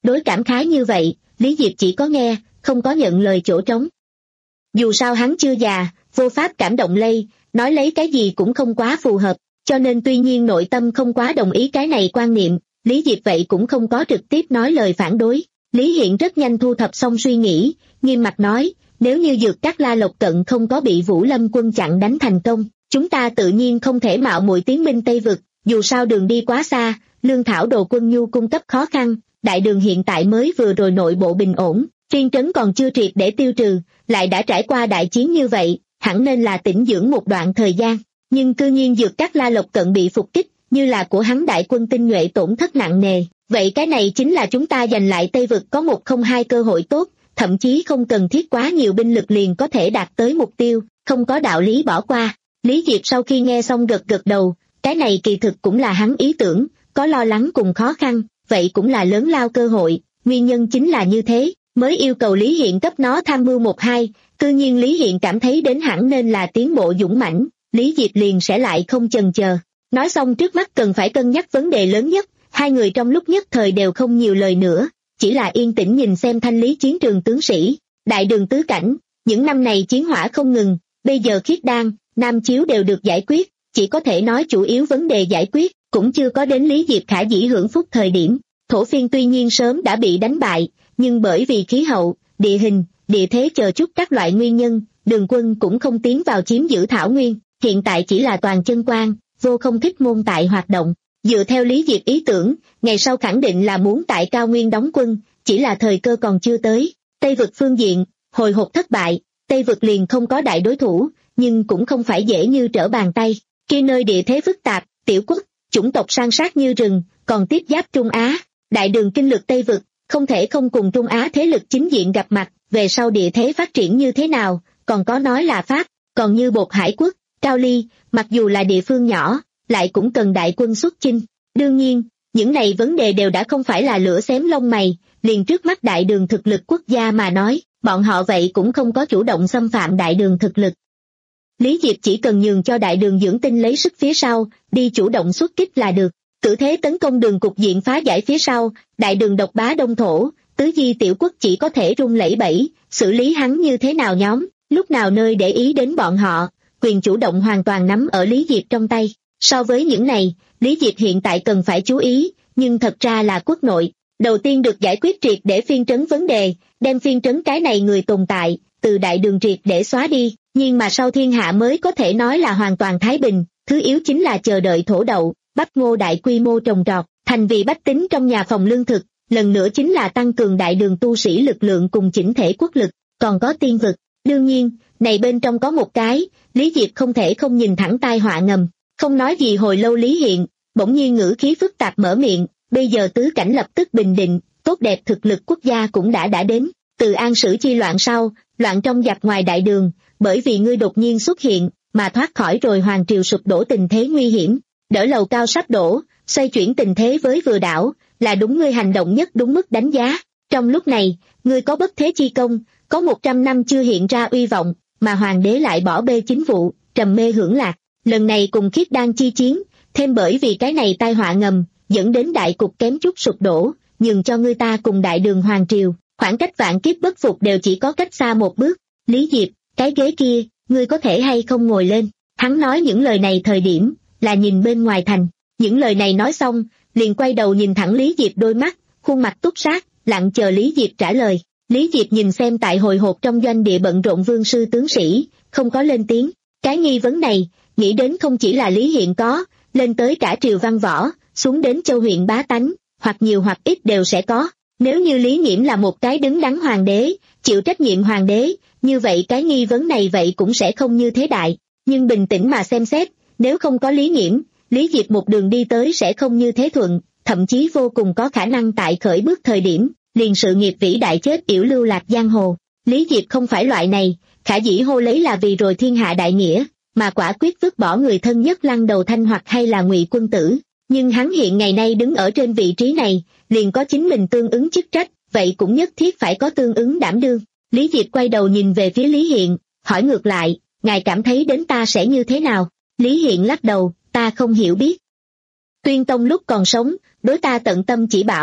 Đối cảm khái như vậy, Lý Diệp chỉ có nghe, không có nhận lời chỗ trống. Dù sao hắn chưa già, vô pháp cảm động lây, nói lấy cái gì cũng không quá phù hợp, cho nên tuy nhiên nội tâm không quá đồng ý cái này quan niệm, Lý Diệp vậy cũng không có trực tiếp nói lời phản đối. Lý Hiện rất nhanh thu thập xong suy nghĩ, nghiêm mặt nói, nếu như Dược Cát La Lộc Cận không có bị Vũ Lâm quân chặn đánh thành công, chúng ta tự nhiên không thể mạo muội tiến binh Tây Vực, dù sao đường đi quá xa, lương thảo đồ quân nhu cung cấp khó khăn, đại đường hiện tại mới vừa rồi nội bộ bình ổn, phiên trấn còn chưa triệt để tiêu trừ, lại đã trải qua đại chiến như vậy, hẳn nên là tĩnh dưỡng một đoạn thời gian, nhưng cư nhiên Dược Cát La Lộc Cận bị phục kích, như là của hắn đại quân tinh nhuệ tổn thất nặng nề, vậy cái này chính là chúng ta giành lại Tây Vực có một không hai cơ hội tốt, thậm chí không cần thiết quá nhiều binh lực liền có thể đạt tới mục tiêu, không có đạo lý bỏ qua. Lý Diệp sau khi nghe xong gật gật đầu, cái này kỳ thực cũng là hắn ý tưởng, có lo lắng cùng khó khăn, vậy cũng là lớn lao cơ hội, nguyên nhân chính là như thế, mới yêu cầu Lý Hiện cấp nó tham mưu một hai, cư nhiên Lý Hiện cảm thấy đến hẳn nên là tiến bộ dũng mãnh, Lý Diệp liền sẽ lại không chần chờ. Nói xong trước mắt cần phải cân nhắc vấn đề lớn nhất, hai người trong lúc nhất thời đều không nhiều lời nữa, chỉ là yên tĩnh nhìn xem thanh lý chiến trường tướng sĩ, đại đường tứ cảnh, những năm này chiến hỏa không ngừng, bây giờ Khiết Đan, Nam Chiếu đều được giải quyết, chỉ có thể nói chủ yếu vấn đề giải quyết, cũng chưa có đến Lý Diệp khả dĩ hưởng phúc thời điểm. Thổ Phiên tuy nhiên sớm đã bị đánh bại, nhưng bởi vì khí hậu, địa hình, địa thế chờ chút các loại nguyên nhân, đường quân cũng không tiến vào chiếm giữ Thảo Nguyên, hiện tại chỉ là toàn chân quan, vô không thích môn tại hoạt động. Dựa theo Lý Diệp ý tưởng, ngày sau khẳng định là muốn tại cao nguyên đóng quân, chỉ là thời cơ còn chưa tới. Tây Vực phương diện, hồi hộp thất bại, Tây Vực liền không có đại đối thủ, nhưng cũng không phải dễ như trở bàn tay. Kia nơi địa thế phức tạp, tiểu quốc, chủng tộc san sát như rừng, còn tiếp giáp Trung Á. Đại đường kinh lược Tây Vực, không thể không cùng Trung Á thế lực chính diện gặp mặt, về sau địa thế phát triển như thế nào, còn có nói là Pháp, còn như Bột Hải Quốc, Cao Ly, mặc dù là địa phương nhỏ, lại cũng cần đại quân xuất chinh. Đương nhiên, những này vấn đề đều đã không phải là lửa xém lông mày, liền trước mắt đại đường thực lực quốc gia mà nói, bọn họ vậy cũng không có chủ động xâm phạm đại đường thực lực. Lý Diệp chỉ cần nhường cho đại đường dưỡng tinh lấy sức phía sau, đi chủ động xuất kích là được. Cử thế tấn công đường cục diện phá giải phía sau, đại đường độc bá đông thổ, tứ di tiểu quốc chỉ có thể run lẩy bẩy, xử lý hắn như thế nào nhóm, lúc nào nơi để ý đến bọn họ, quyền chủ động hoàn toàn nắm ở Lý Diệp trong tay. So với những này, Lý Diệp hiện tại cần phải chú ý, nhưng thật ra là quốc nội. Đầu tiên được giải quyết triệt để phiên trấn vấn đề, đem phiên trấn cái này người tồn tại, từ đại đường triệt để xóa đi, nhưng mà sau thiên hạ mới có thể nói là hoàn toàn thái bình, thứ yếu chính là chờ đợi thổ đậu, bắp ngô đại quy mô trồng trọt, thành vì bách tính trong nhà phòng lương thực, lần nữa chính là tăng cường đại đường tu sĩ lực lượng cùng chỉnh thể quốc lực, còn có tiên vực. Đương nhiên, này bên trong có một cái, Lý Diệp không thể không nhìn thẳng tai họa ngầm, không nói gì hồi lâu Lý Hiện, bỗng nhiên ngữ khí phức tạp mở miệng, bây giờ tứ cảnh lập tức bình định, tốt đẹp thực lực quốc gia cũng đã đã đến, từ An Sử chi loạn sau, loạn trong giặc ngoài đại đường, bởi vì ngươi đột nhiên xuất hiện, mà thoát khỏi rồi hoàng triều sụp đổ tình thế nguy hiểm, đỡ lầu cao sắp đổ, xoay chuyển tình thế với vừa đảo, là đúng ngươi hành động nhất đúng mức đánh giá. Trong lúc này, ngươi có bất thế chi công, có một trăm năm chưa hiện ra uy vọng, mà hoàng đế lại bỏ bê chính vụ, trầm mê hưởng lạc. Lần này cùng Khiết Đan chi chiến, thêm bởi vì cái này tai họa ngầm, dẫn đến đại cục kém chút sụp đổ, nhường cho ngươi ta cùng đại đường hoàng triều, khoảng cách vạn kiếp bất phục đều chỉ có cách xa một bước. Lý Diệp, cái ghế kia, ngươi có thể hay không ngồi lên? Hắn nói những lời này thời điểm, là nhìn bên ngoài thành. Những lời này nói xong, liền quay đầu nhìn thẳng Lý Diệp đôi mắt, khuôn mặt túc sát, lặng chờ Lý Diệp trả lời. Lý Diệp nhìn xem tại hồi hộp trong doanh địa bận rộn vương sư tướng sĩ, không có lên tiếng. Cái nghi vấn này, nghĩ đến không chỉ là Lý Hiện có, lên tới cả triều văn võ, xuống đến châu huyện bá tánh, hoặc nhiều hoặc ít đều sẽ có. Nếu như Lý Nghiễm là một cái đứng đắn hoàng đế, chịu trách nhiệm hoàng đế, như vậy cái nghi vấn này vậy cũng sẽ không như thế đại. Nhưng bình tĩnh mà xem xét, nếu không có Lý Nghiễm, Lý Diệp một đường đi tới sẽ không như thế thuận, thậm chí vô cùng có khả năng tại khởi bước thời điểm, liền sự nghiệp vĩ đại chết yểu lưu lạc giang hồ. Lý Diệp không phải loại này, khả dĩ hô lấy là vì rồi thiên hạ đại nghĩa, mà quả quyết vứt bỏ người thân nhất lăng đầu thanh hoặc hay là Ngụy quân tử. Nhưng hắn hiện ngày nay đứng ở trên vị trí này, liền có chính mình tương ứng chức trách, vậy cũng nhất thiết phải có tương ứng đảm đương. Lý Diệp quay đầu nhìn về phía Lý Hiện, hỏi ngược lại, ngài cảm thấy đến ta sẽ như thế nào? Lý Hiện lắc đầu, ta không hiểu biết. Tuyên Tông lúc còn sống, đối ta tận tâm chỉ bảo,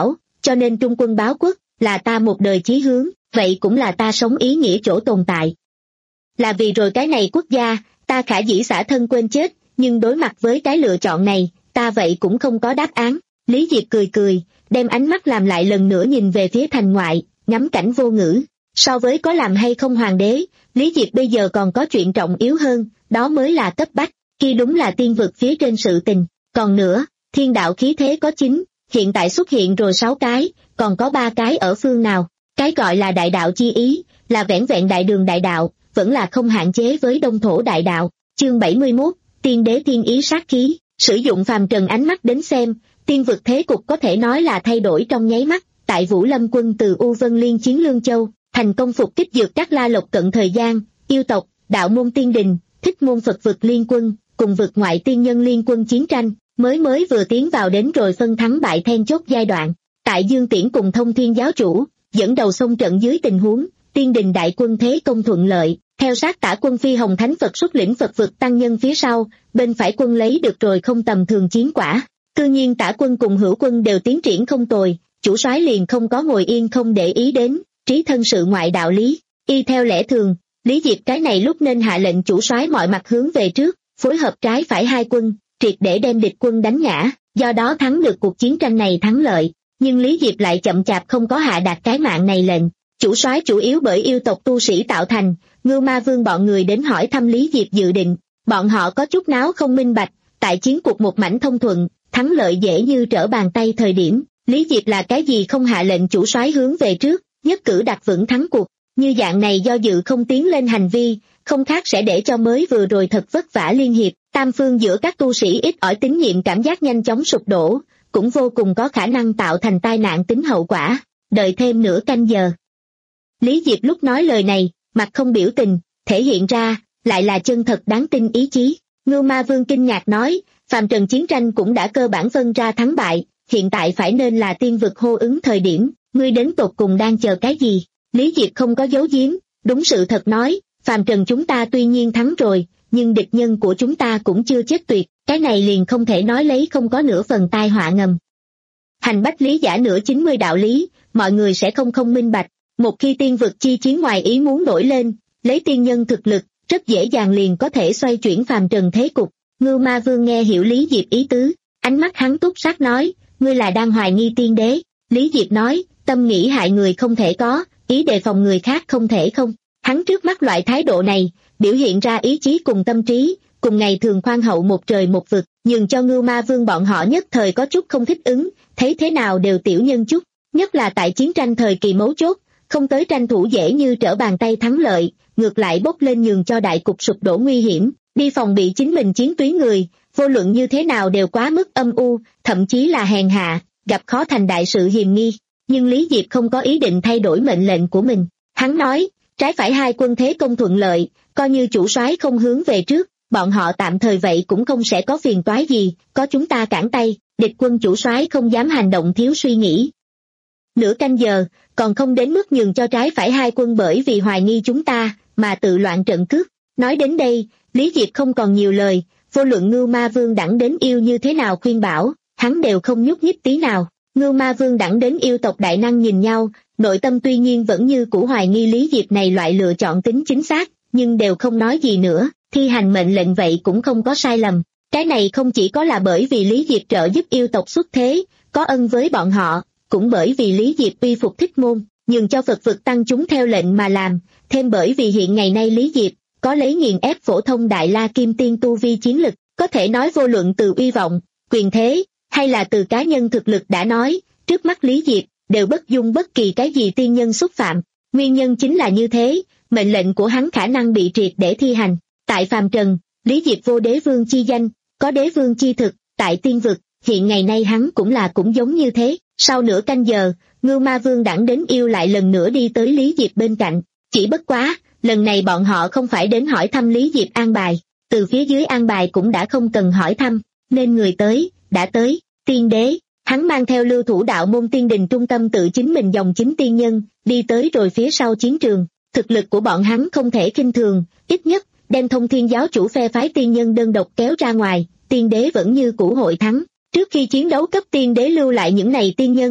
cho nên trung quân báo quốc, là ta một đời chí hướng, vậy cũng là ta sống ý nghĩa chỗ tồn tại. Là vì rồi cái này quốc gia, ta khả dĩ xả thân quên chết, nhưng đối mặt với cái lựa chọn này, ta vậy cũng không có đáp án. Lý Diệp cười cười, đem ánh mắt làm lại lần nữa nhìn về phía thành ngoại, ngắm cảnh vô ngữ. So với có làm hay không hoàng đế, Lý Diệp bây giờ còn có chuyện trọng yếu hơn, đó mới là cấp bách, kia đúng là tiên vực phía trên sự tình. Còn nữa, thiên đạo khí thế có chín, hiện tại xuất hiện rồi sáu cái, còn có ba cái ở phương nào. Cái gọi là đại đạo chi ý, là vẻn vẹn đại đường đại đạo, vẫn là không hạn chế với đông thổ đại đạo. Chương bảy mươi mốt, tiên đế thiên ý sát khí, sử dụng phàm trần ánh mắt đến xem, tiên vực thế cục có thể nói là thay đổi trong nháy mắt. Tại Vũ Lâm quân từ U Vân liên chiến Lương Châu, thành công phục kích dược các La Lộc cận thời gian, yêu tộc, đạo môn tiên đình, thích môn Phật vực liên quân, cùng vực ngoại tiên nhân liên quân chiến tranh, mới mới vừa tiến vào đến rồi phân thắng bại then chốt giai đoạn. Tại Dương Tiễn cùng Thông Thiên giáo chủ dẫn đầu xông trận dưới tình huống tiên đình đại quân thế công thuận lợi, theo sát Tả quân Phi Hồng Thánh Phật xuất lĩnh Phật vực tăng nhân phía sau, bên phải quân lấy được rồi không tầm thường chiến quả. Cư nhiên Tả quân cùng Hữu quân đều tiến triển không tồi, chủ soái liền không có ngồi yên không để ý đến, trí thân sự ngoại đạo lý. Y theo lẽ thường, Lý Diệp cái này lúc nên hạ lệnh chủ soái mọi mặt hướng về trước, phối hợp trái phải hai quân, triệt để đem địch quân đánh ngã, do đó thắng được cuộc chiến tranh này thắng lợi. Nhưng Lý Diệp lại chậm chạp không có hạ đạt cái mạng này lệnh. Chủ soái chủ yếu bởi yêu tộc tu sĩ tạo thành, Ngưu Ma Vương bọn người đến hỏi thăm Lý Diệp dự định, bọn họ có chút náo không minh bạch. Tại chiến cuộc một mảnh thông thuận, thắng lợi dễ như trở bàn tay thời điểm, Lý Diệp là cái gì không hạ lệnh chủ soái hướng về trước, nhất cử đặt vững thắng cuộc. Như dạng này do dự không tiến lên hành vi, không khác sẽ để cho mới vừa rồi thật vất vả liên hiệp, tam phương giữa các tu sĩ ít ỏi tín nhiệm cảm giác nhanh chóng sụp đổ, cũng vô cùng có khả năng tạo thành tai nạn tính hậu quả. Đợi thêm nửa canh giờ. Lý Diệp lúc nói lời này, mặt không biểu tình, thể hiện ra, lại là chân thật đáng tin ý chí. Ngưu Ma Vương kinh ngạc nói, phàm trần chiến tranh cũng đã cơ bản phân ra thắng bại, hiện tại phải nên là tiên vực hô ứng thời điểm, ngươi đến tột cùng đang chờ cái gì? Lý Diệp không có giấu giếm, đúng sự thật nói, phàm trần chúng ta tuy nhiên thắng rồi, nhưng địch nhân của chúng ta cũng chưa chết tuyệt, cái này liền không thể nói lấy không có nửa phần tai họa ngầm. Hành bách lý giả nửa chín mươi đạo lý, mọi người sẽ không không minh bạch, một khi tiên vực chi chiến ngoài ý muốn nổi lên, lấy tiên nhân thực lực, rất dễ dàng liền có thể xoay chuyển phàm trần thế cục. Ngưu Ma Vương nghe hiểu Lý Diệp ý tứ, ánh mắt hắn túc sát nói, ngươi là đang hoài nghi tiên đế. Lý Diệp nói, tâm nghĩ hại người không thể có, ý đề phòng người khác không thể không. Hắn trước mắt loại thái độ này, biểu hiện ra ý chí cùng tâm trí, cùng ngày thường khoan hậu một trời một vực, nhường cho Ngưu Ma Vương bọn họ nhất thời có chút không thích ứng, thấy thế nào đều tiểu nhân chút, nhất là tại chiến tranh thời kỳ mấu chốt, không tới tranh thủ dễ như trở bàn tay thắng lợi, ngược lại bốc lên nhường cho đại cục sụp đổ nguy hiểm, đi phòng bị chính mình chiến tuyến người, vô luận như thế nào đều quá mức âm u, thậm chí là hèn hạ, gặp khó thành đại sự hiềm nghi. Nhưng Lý Diệp không có ý định thay đổi mệnh lệnh của mình, hắn nói, trái phải hai quân thế công thuận lợi, coi như chủ soái không hướng về trước, bọn họ tạm thời vậy cũng không sẽ có phiền toái gì, có chúng ta cản tay, địch quân chủ soái không dám hành động thiếu suy nghĩ. Nửa canh giờ, còn không đến mức nhường cho trái phải hai quân bởi vì hoài nghi chúng ta, mà tự loạn trận cướp. Nói đến đây, Lý Diệp không còn nhiều lời, vô luận Ngưu Ma Vương đẳng đến yêu như thế nào khuyên bảo, hắn đều không nhúc nhích tí nào. Ngưu Ma Vương đẳng đến yêu tộc đại năng nhìn nhau, nội tâm tuy nhiên vẫn như cũ hoài nghi Lý Diệp này loại lựa chọn tính chính xác, nhưng đều không nói gì nữa, thi hành mệnh lệnh vậy cũng không có sai lầm. Cái này không chỉ có là bởi vì Lý Diệp trợ giúp yêu tộc xuất thế, có ân với bọn họ, cũng bởi vì Lý Diệp uy phục thích môn, nhường cho Phật vực tăng chúng theo lệnh mà làm, thêm bởi vì hiện ngày nay Lý Diệp có lấy nghiền ép phổ thông đại la kim tiên tu vi chiến lực, có thể nói vô luận từ uy vọng, quyền thế, hay là từ cá nhân thực lực đã nói, trước mắt Lý Diệp đều bất dung bất kỳ cái gì tiên nhân xúc phạm. Nguyên nhân chính là như thế, mệnh lệnh của hắn khả năng bị triệt để thi hành. Tại phàm trần, Lý Diệp vô đế vương chi danh, có đế vương chi thực, tại tiên vực, hiện ngày nay hắn cũng là cũng giống như thế. Sau nửa canh giờ, Ngưu Ma Vương đẳng đến yêu lại lần nữa đi tới Lý Diệp bên cạnh, chỉ bất quá, lần này bọn họ không phải đến hỏi thăm Lý Diệp an bài, từ phía dưới an bài cũng đã không cần hỏi thăm, nên người tới, đã tới, tiên đế. Hắn mang theo lưu thủ đạo môn tiên đình trung tâm tự chính mình dòng chính tiên nhân, đi tới rồi phía sau chiến trường. Thực lực của bọn hắn không thể khinh thường, ít nhất, đem Thông Thiên giáo chủ phe phái tiên nhân đơn độc kéo ra ngoài, tiên đế vẫn như cũ hội thắng. Trước khi chiến đấu cấp tiên đế lưu lại những này tiên nhân,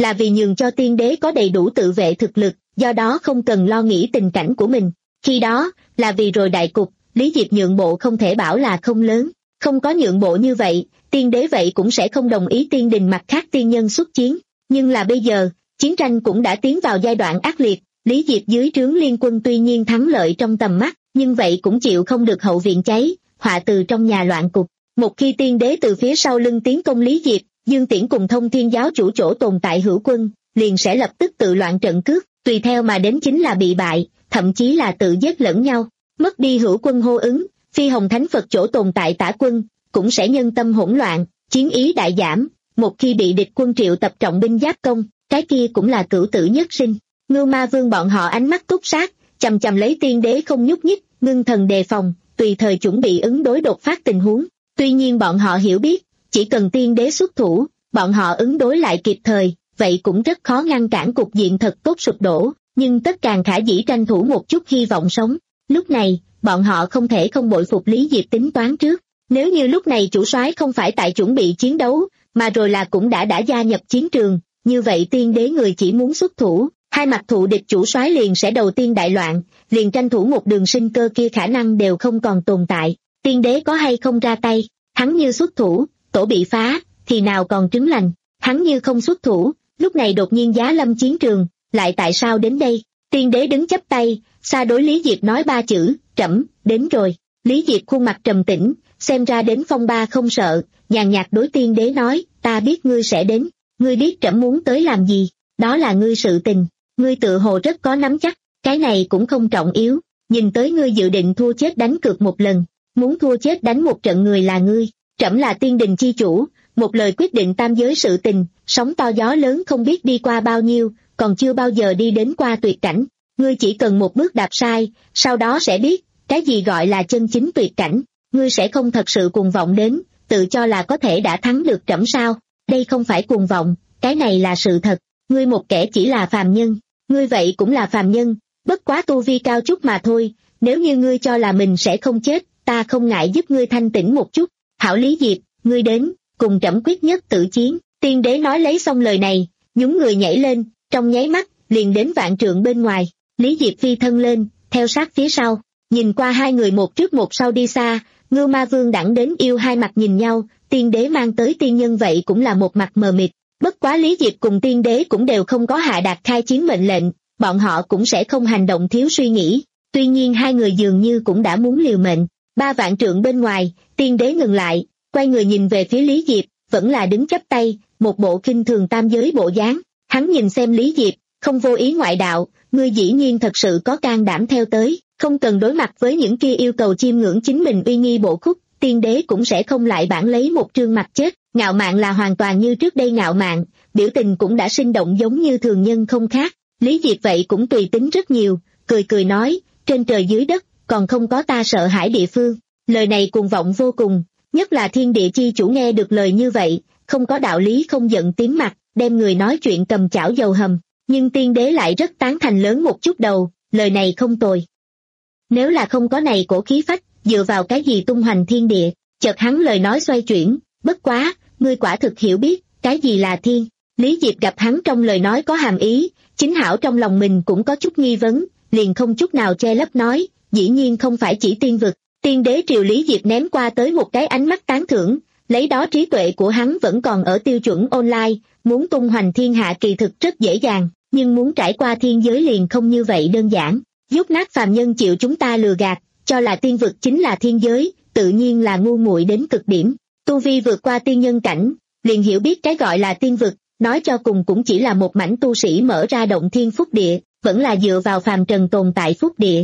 là vì nhường cho tiên đế có đầy đủ tự vệ thực lực, do đó không cần lo nghĩ tình cảnh của mình. Khi đó, là vì rồi đại cục, Lý Diệp nhượng bộ không thể bảo là không lớn. Không có nhượng bộ như vậy, tiên đế vậy cũng sẽ không đồng ý tiên đình mặt khác tiên nhân xuất chiến. Nhưng là bây giờ, chiến tranh cũng đã tiến vào giai đoạn ác liệt, Lý Diệp dưới trướng liên quân tuy nhiên thắng lợi trong tầm mắt, nhưng vậy cũng chịu không được hậu viện cháy, họa từ trong nhà loạn cục. Một khi tiên đế từ phía sau lưng tiến công Lý Diệp, Dương Tiễn cùng Thông Thiên giáo chủ chỗ tồn tại hữu quân, liền sẽ lập tức tự loạn trận cước, tùy theo mà đến chính là bị bại, thậm chí là tự giết lẫn nhau. Mất đi hữu quân hô ứng, Phi Hồng Thánh Phật chỗ tồn tại tả quân, cũng sẽ nhân tâm hỗn loạn, chiến ý đại giảm. Một khi bị địch quân triệu tập trọng binh giáp công, cái kia cũng là cửu tử nhất sinh. Ngưu Ma Vương bọn họ ánh mắt túc sát, chằm chằm lấy tiên đế không nhúc nhích, ngưng thần đề phòng, tùy thời chuẩn bị ứng đối đột phát tình huống. Tuy nhiên bọn họ hiểu biết, chỉ cần tiên đế xuất thủ, bọn họ ứng đối lại kịp thời, vậy cũng rất khó ngăn cản cục diện thật tốt sụp đổ, nhưng tất càng khả dĩ tranh thủ một chút hy vọng sống. Lúc này, bọn họ không thể không bội phục Lý Diệp tính toán trước. Nếu như lúc này chủ soái không phải tại chuẩn bị chiến đấu, mà rồi là cũng đã đã gia nhập chiến trường, như vậy tiên đế người chỉ muốn xuất thủ, hai mặt thụ địch chủ soái liền sẽ đầu tiên đại loạn, liền tranh thủ một đường sinh cơ kia khả năng đều không còn tồn tại. Tiên đế có hay không ra tay, hắn như xuất thủ, tổ bị phá, thì nào còn trứng lành, hắn như không xuất thủ, lúc này đột nhiên giá lâm chiến trường, lại tại sao đến đây? Tiên đế đứng chắp tay, xa đối Lý Diệp nói ba chữ, trẫm, đến rồi. Lý Diệp khuôn mặt trầm tĩnh, xem ra đến phong ba không sợ, nhàn nhạt đối tiên đế nói, ta biết ngươi sẽ đến, ngươi biết trẫm muốn tới làm gì, đó là ngươi sự tình, ngươi tự hồ rất có nắm chắc, cái này cũng không trọng yếu, nhìn tới ngươi dự định thua chết đánh cược một lần, muốn thua chết đánh một trận người là ngươi, trẫm là tiên đình chi chủ, một lời quyết định tam giới sự tình, sóng to gió lớn không biết đi qua bao nhiêu, còn chưa bao giờ đi đến qua tuyệt cảnh, ngươi chỉ cần một bước đạp sai, sau đó sẽ biết, cái gì gọi là chân chính tuyệt cảnh, ngươi sẽ không thật sự cuồng vọng đến, tự cho là có thể đã thắng được trẫm sao, đây không phải cuồng vọng, cái này là sự thật, ngươi một kẻ chỉ là phàm nhân, ngươi vậy cũng là phàm nhân, bất quá tu vi cao chút mà thôi, nếu như ngươi cho là mình sẽ không chết, ta không ngại giúp ngươi thanh tĩnh một chút, hảo Lý Diệp, ngươi đến, cùng trẫm quyết nhất tử chiến, tiên đế nói lấy xong lời này, nhúng người nhảy lên, trong nháy mắt, liền đến vạn trượng bên ngoài, Lý Diệp phi thân lên, theo sát phía sau, nhìn qua hai người một trước một sau đi xa, Ngưu Ma Vương đẳng đến yêu hai mặt nhìn nhau, tiên đế mang tới tiên nhân vậy cũng là một mặt mờ mịt, bất quá Lý Diệp cùng tiên đế cũng đều không có hạ đạt khai chiến mệnh lệnh, bọn họ cũng sẽ không hành động thiếu suy nghĩ, tuy nhiên hai người dường như cũng đã muốn liều mệnh, ba vạn trượng bên ngoài, tiên đế ngừng lại, quay người nhìn về phía Lý Diệp, vẫn là đứng chắp tay, một bộ khinh thường tam giới bộ dáng, hắn nhìn xem Lý Diệp, không vô ý ngoại đạo, ngươi dĩ nhiên thật sự có can đảm theo tới, không cần đối mặt với những kia yêu cầu chiêm ngưỡng chính mình uy nghi bộ khúc, tiên đế cũng sẽ không lại bản lấy một trương mặt chết, ngạo mạn là hoàn toàn như trước đây ngạo mạn, biểu tình cũng đã sinh động giống như thường nhân không khác, Lý Diệp vậy cũng tùy tính rất nhiều, cười cười nói, trên trời dưới đất, còn không có ta sợ hãi địa phương, lời này cuồng vọng vô cùng, nhất là thiên địa chi chủ nghe được lời như vậy, không có đạo lý không giận tím mặt, đem người nói chuyện cầm chảo dầu hầm, nhưng tiên đế lại rất tán thành lớn một chút đầu, lời này không tồi. Nếu là không có này cổ khí phách, dựa vào cái gì tung hoành thiên địa, chợt hắn lời nói xoay chuyển, bất quá, ngươi quả thực hiểu biết, cái gì là thiên. Lý Diệp gặp hắn trong lời nói có hàm ý, chính hảo trong lòng mình cũng có chút nghi vấn, liền không chút nào che lấp nói, dĩ nhiên không phải chỉ tiên vực. Tiên đế triều Lý Diệp ném qua tới một cái ánh mắt tán thưởng, lấy đó trí tuệ của hắn vẫn còn ở tiêu chuẩn online, muốn tung hoành thiên hạ kỳ thực rất dễ dàng, nhưng muốn trải qua thiên giới liền không như vậy đơn giản. Dốt nát phàm nhân chịu chúng ta lừa gạt, cho là tiên vực chính là thiên giới, tự nhiên là ngu muội đến cực điểm. Tu vi vượt qua tiên nhân cảnh, liền hiểu biết cái gọi là tiên vực, nói cho cùng cũng chỉ là một mảnh tu sĩ mở ra động thiên phúc địa, vẫn là dựa vào phàm trần tồn tại phúc địa.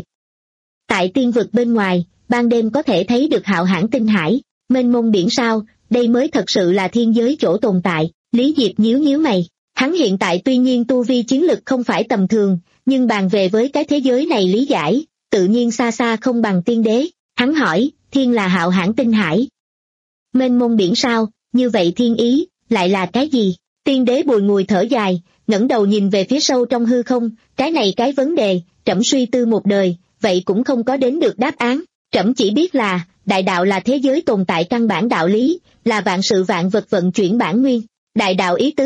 Tại tiên vực bên ngoài, ban đêm có thể thấy được hạo hãn tinh hải, mênh mông biển sao, đây mới thật sự là thiên giới chỗ tồn tại. Lý Diệp nhíu nhíu mày, hắn hiện tại tuy nhiên tu vi chiến lực không phải tầm thường, nhưng bàn về với cái thế giới này lý giải, tự nhiên xa xa không bằng tiên đế. Hắn hỏi, thiên là hạo hãn tinh hải, mênh mông biển sao, như vậy thiên ý, lại là cái gì? Tiên đế bùi ngùi thở dài, ngẩng đầu nhìn về phía sâu trong hư không, cái này cái vấn đề, trẫm suy tư một đời, vậy cũng không có đến được đáp án. Trẫm chỉ biết là, đại đạo là thế giới tồn tại căn bản đạo lý, là vạn sự vạn vật vận chuyển bản nguyên. Đại đạo ý tứ,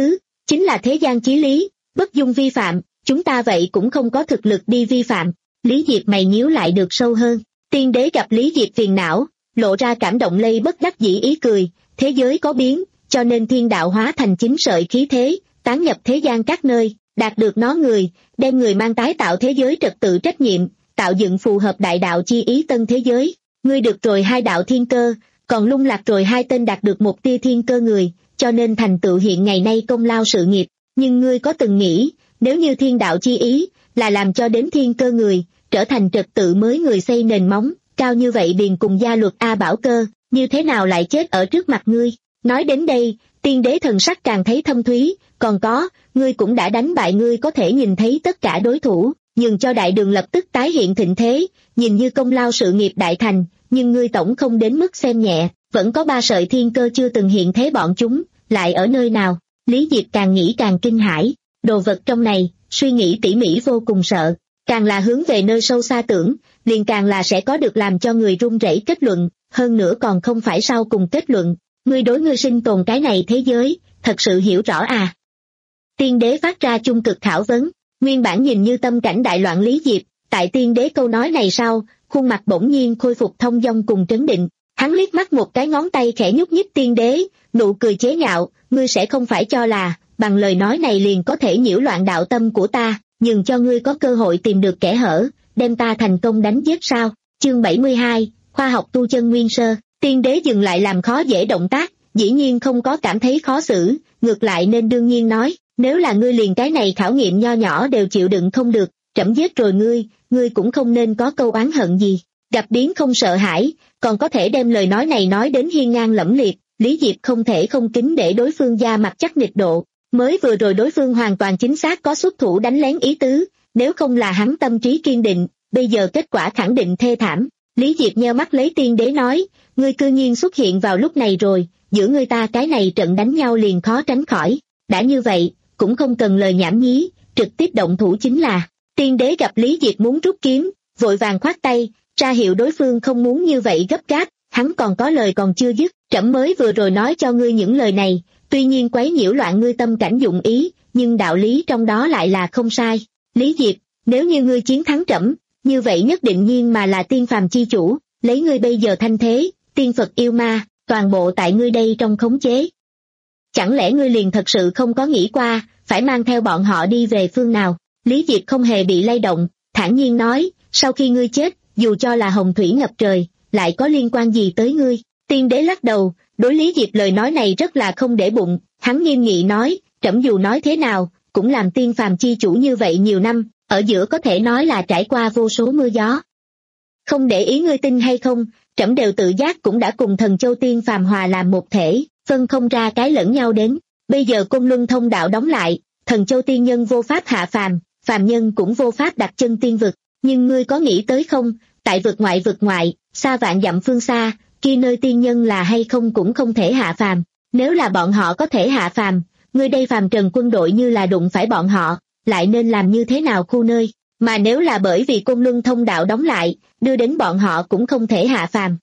chính là thế gian chí lý, bất dung vi phạm, chúng ta vậy cũng không có thực lực đi vi phạm. Lý Diệp mày nhíu lại được sâu hơn. Tiên đế gặp Lý Diệp phiền não, lộ ra cảm động lây bất đắc dĩ ý cười, thế giới có biến, cho nên thiên đạo hóa thành chín sợi khí thế, tán nhập thế gian các nơi, đạt được nó người, đem người mang tái tạo thế giới trật tự trách nhiệm, tạo dựng phù hợp đại đạo chi ý tân thế giới. Ngươi được rồi hai đạo thiên cơ, còn lung lạc rồi hai tên đạt được một tia thiên cơ người, cho nên thành tựu hiện ngày nay công lao sự nghiệp. Nhưng ngươi có từng nghĩ, nếu như thiên đạo chi ý, là làm cho đến thiên cơ người, trở thành trật tự mới người xây nền móng, cao như vậy điền cùng gia luật A Bảo Cơ, như thế nào lại chết ở trước mặt ngươi? Nói đến đây, tiên đế thần sắc càng thấy thâm thúy, còn có, ngươi cũng đã đánh bại ngươi có thể nhìn thấy tất cả đối thủ, nhường cho đại đường lập tức tái hiện thịnh thế, nhìn như công lao sự nghiệp đại thành, nhưng ngươi tổng không đến mức xem nhẹ, vẫn có ba sợi thiên cơ chưa từng hiện thế bọn chúng, lại ở nơi nào? Lý Diệp càng nghĩ càng kinh hãi, đồ vật trong này, suy nghĩ tỉ mỉ vô cùng sợ, càng là hướng về nơi sâu xa tưởng, liền càng là sẽ có được làm cho người run rẩy kết luận, hơn nữa còn không phải sau cùng kết luận, ngươi đối ngươi sinh tồn cái này thế giới, thật sự hiểu rõ à? Tiên đế phát ra chung cực khảo vấn, nguyên bản nhìn như tâm cảnh đại loạn Lý Diệp, tại tiên đế câu nói này sau, khuôn mặt bỗng nhiên khôi phục thông dong cùng trấn định, hắn liếc mắt một cái ngón tay khẽ nhúc nhích tiên đế, nụ cười chế nhạo, ngươi sẽ không phải cho là, bằng lời nói này liền có thể nhiễu loạn đạo tâm của ta, nhường cho ngươi có cơ hội tìm được kẽ hở, đem ta thành công đánh giết sao? Chương bảy mươi hai, khoa học tu chân nguyên sơ. Tiên đế dừng lại làm khó dễ động tác, dĩ nhiên không có cảm thấy khó xử, ngược lại nên đương nhiên nói, nếu là ngươi liền cái này khảo nghiệm nho nhỏ đều chịu đựng không được, trẫm giết rồi ngươi, ngươi cũng không nên có câu oán hận gì. Gặp biến không sợ hãi, còn có thể đem lời nói này nói đến hiên ngang lẫm liệt, Lý Diệp không thể không kính để đối phương da mặt chắc nịch độ. Mới vừa rồi đối phương hoàn toàn chính xác có xuất thủ đánh lén ý tứ, nếu không là hắn tâm trí kiên định, bây giờ kết quả khẳng định thê thảm. Lý Diệp nheo mắt lấy tiên đế nói, ngươi cư nhiên xuất hiện vào lúc này rồi, giữa ngươi ta cái này trận đánh nhau liền khó tránh khỏi, đã như vậy, cũng không cần lời nhảm nhí, trực tiếp động thủ chính là. Tiên đế gặp Lý Diệp muốn rút kiếm, vội vàng khoát tay, ra hiệu đối phương không muốn như vậy gấp gáp, hắn còn có lời còn chưa dứt, trẫm mới vừa rồi nói cho ngươi những lời này, tuy nhiên quấy nhiễu loạn ngươi tâm cảnh dụng ý, nhưng đạo lý trong đó lại là không sai. Lý Diệp, nếu như ngươi chiến thắng trẫm, như vậy nhất định nhiên mà là tiên phàm chi chủ, lấy ngươi bây giờ thanh thế, tiên Phật yêu ma, toàn bộ tại ngươi đây trong khống chế. Chẳng lẽ ngươi liền thật sự không có nghĩ qua, phải mang theo bọn họ đi về phương nào? Lý Diệp không hề bị lay động, thản nhiên nói, sau khi ngươi chết, dù cho là hồng thủy ngập trời, lại có liên quan gì tới ngươi? Tiên đế lắc đầu, đối Lý Diệp lời nói này rất là không để bụng, hắn nghiêm nghị nói, trẫm dù nói thế nào, cũng làm tiên phàm chi chủ như vậy nhiều năm, ở giữa có thể nói là trải qua vô số mưa gió. Không để ý ngươi tin hay không, trẫm đều tự giác cũng đã cùng thần châu tiên phàm hòa làm một thể, phân không ra cái lẫn nhau đến. Bây giờ Côn Luân thông đạo đóng lại, thần châu tiên nhân vô pháp hạ phàm, phàm nhân cũng vô pháp đặt chân tiên vực, nhưng ngươi có nghĩ tới không, tại vực ngoại vực ngoại, xa vạn dặm phương xa, kia nơi tiên nhân là hay không cũng không thể hạ phàm, nếu là bọn họ có thể hạ phàm, ngươi đây phàm trần quân đội như là đụng phải bọn họ, lại nên làm như thế nào khu nơi, mà nếu là bởi vì Côn Luân thông đạo đóng lại, đưa đến bọn họ cũng không thể hạ phàm.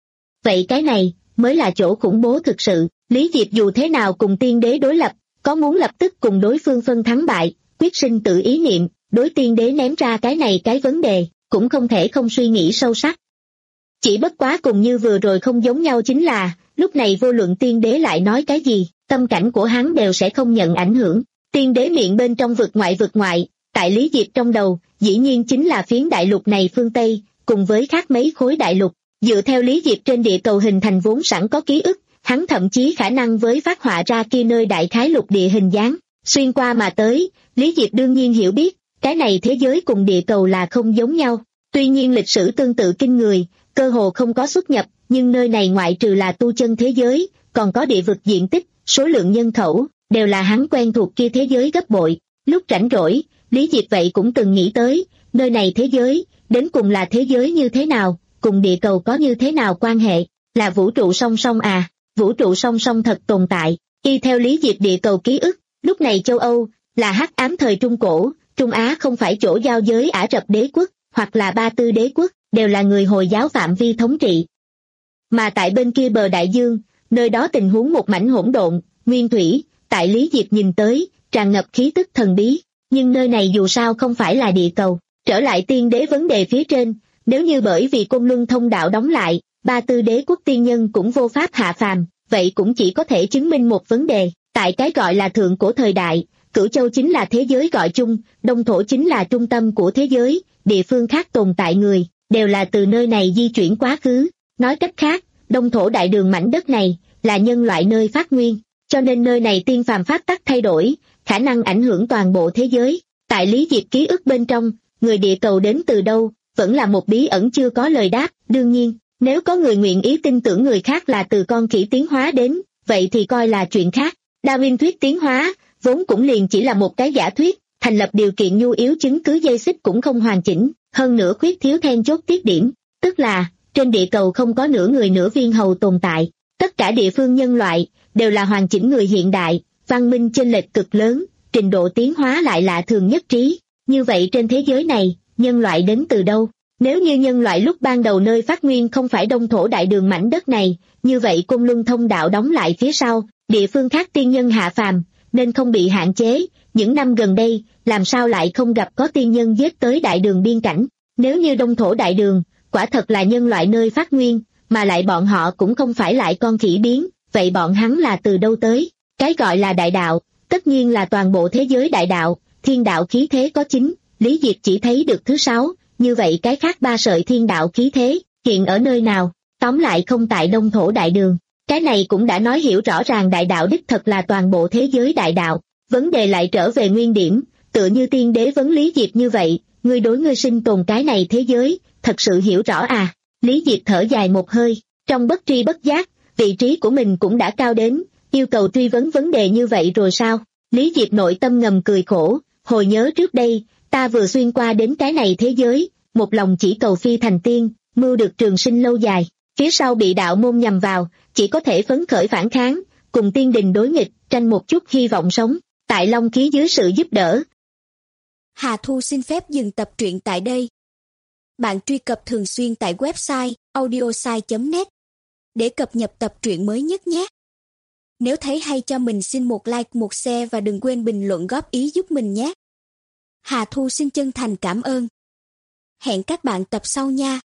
Vậy cái này, mới là chỗ khủng bố thực sự. Lý Diệp dù thế nào cùng tiên đế đối lập, có muốn lập tức cùng đối phương phân thắng bại, quyết sinh tự ý niệm, đối tiên đế ném ra cái này cái vấn đề, cũng không thể không suy nghĩ sâu sắc. Chỉ bất quá cùng như vừa rồi không giống nhau chính là, lúc này vô luận tiên đế lại nói cái gì, tâm cảnh của hắn đều sẽ không nhận ảnh hưởng. Tiên đế miệng bên trong vực ngoại vực ngoại, tại Lý Diệp trong đầu, dĩ nhiên chính là phiến đại lục này phương Tây, cùng với khác mấy khối đại lục. Dựa theo Lý Diệp trên địa cầu hình thành vốn sẵn có ký ức, hắn thậm chí khả năng với phát họa ra kia nơi đại khái lục địa hình dáng, xuyên qua mà tới, Lý Diệp đương nhiên hiểu biết, cái này thế giới cùng địa cầu là không giống nhau. Tuy nhiên lịch sử tương tự kinh người, cơ hồ không có xuất nhập, nhưng nơi này ngoại trừ là tu chân thế giới, còn có địa vực diện tích, số lượng nhân khẩu, đều là hắn quen thuộc kia thế giới gấp bội. Lúc rảnh rỗi, Lý Diệp vậy cũng từng nghĩ tới, nơi này thế giới, đến cùng là thế giới như thế nào, cùng địa cầu có như thế nào quan hệ, là vũ trụ song song à, vũ trụ song song thật tồn tại. Y theo Lý Diệp địa cầu ký ức, lúc này châu Âu, là hắc ám thời Trung Cổ, Trung Á không phải chỗ giao giới Ả Rập đế quốc, hoặc là Ba Tư đế quốc, đều là người Hồi giáo phạm vi thống trị. Mà tại bên kia bờ đại dương, nơi đó tình huống một mảnh hỗn độn, nguyên thủy, tại Lý Diệp nhìn tới, tràn ngập khí tức thần bí, nhưng nơi này dù sao không phải là địa cầu. Trở lại tiên đế vấn đề phía trên, nếu như bởi vì Côn Luân thông đạo đóng lại, ba tư đế quốc tiên nhân cũng vô pháp hạ phàm, vậy cũng chỉ có thể chứng minh một vấn đề, tại cái gọi là thượng cổ thời đại, Cửu Châu chính là thế giới gọi chung, Đông Thổ chính là trung tâm của thế giới, địa phương khác tồn tại người, đều là từ nơi này di chuyển quá khứ. Nói cách khác, Đông Thổ đại đường mảnh đất này, là nhân loại nơi phát nguyên, cho nên nơi này tiên phàm pháp tắc thay đổi, khả năng ảnh hưởng toàn bộ thế giới. Tại Lý Diệp ký ức bên trong, người địa cầu đến từ đâu, vẫn là một bí ẩn chưa có lời đáp. Đương nhiên, nếu có người nguyện ý tin tưởng người khác là từ con khỉ tiến hóa đến, vậy thì coi là chuyện khác. Darwin thuyết tiến hóa, vốn cũng liền chỉ là một cái giả thuyết, thành lập điều kiện nhu yếu chứng cứ dây xích cũng không hoàn chỉnh, hơn nữa khuyết thiếu then chốt tiết điểm, tức là, trên địa cầu không có nửa người nửa viên hầu tồn tại, tất cả địa phương nhân loại, đều là hoàn chỉnh người hiện đại, văn minh chênh lệch cực lớn, trình độ tiến hóa lại lạ thường nhất trí. Như vậy trên thế giới này, nhân loại đến từ đâu? Nếu như nhân loại lúc ban đầu nơi phát nguyên không phải Đông Thổ đại đường mảnh đất này, như vậy Côn Luân thông đạo đóng lại phía sau, địa phương khác tiên nhân hạ phàm, nên không bị hạn chế. Những năm gần đây, làm sao lại không gặp có tiên nhân giết tới đại đường biên cảnh? Nếu như Đông Thổ đại đường, quả thật là nhân loại nơi phát nguyên, mà lại bọn họ cũng không phải lại con khỉ biến, vậy bọn hắn là từ đâu tới? Cái gọi là đại đạo, tất nhiên là toàn bộ thế giới đại đạo, thiên đạo khí thế có chín, Lý Diệp chỉ thấy được thứ sáu, như vậy cái khác ba sợi thiên đạo khí thế, hiện ở nơi nào? Tóm lại không tại Đông Thổ đại đường. Cái này cũng đã nói hiểu rõ ràng đại đạo đích thật là toàn bộ thế giới đại đạo. Vấn đề lại trở về nguyên điểm, tựa như tiên đế vấn Lý Diệp như vậy, ngươi đối ngươi sinh tồn cái này thế giới, thật sự hiểu rõ à? Lý Diệp thở dài một hơi, trong bất tri bất giác, vị trí của mình cũng đã cao đến, yêu cầu truy vấn vấn đề như vậy rồi sao? Lý Diệp nội tâm ngầm cười khổ, hồi nhớ trước đây, ta vừa xuyên qua đến cái này thế giới, một lòng chỉ cầu phi thành tiên, mưu được trường sinh lâu dài, phía sau bị đạo môn nhằm vào, chỉ có thể phấn khởi phản kháng, cùng tiên đình đối nghịch, tranh một chút hy vọng sống, tại Long Khí dưới sự giúp đỡ. Hà Thu xin phép dừng tập truyện tại đây. Bạn truy cập thường xuyên tại website audiosai chấm net để cập nhật tập truyện mới nhất nhé. Nếu thấy hay cho mình xin một like, một share và đừng quên bình luận góp ý giúp mình nhé. Hà Thu xin chân thành cảm ơn. Hẹn các bạn tập sau nha.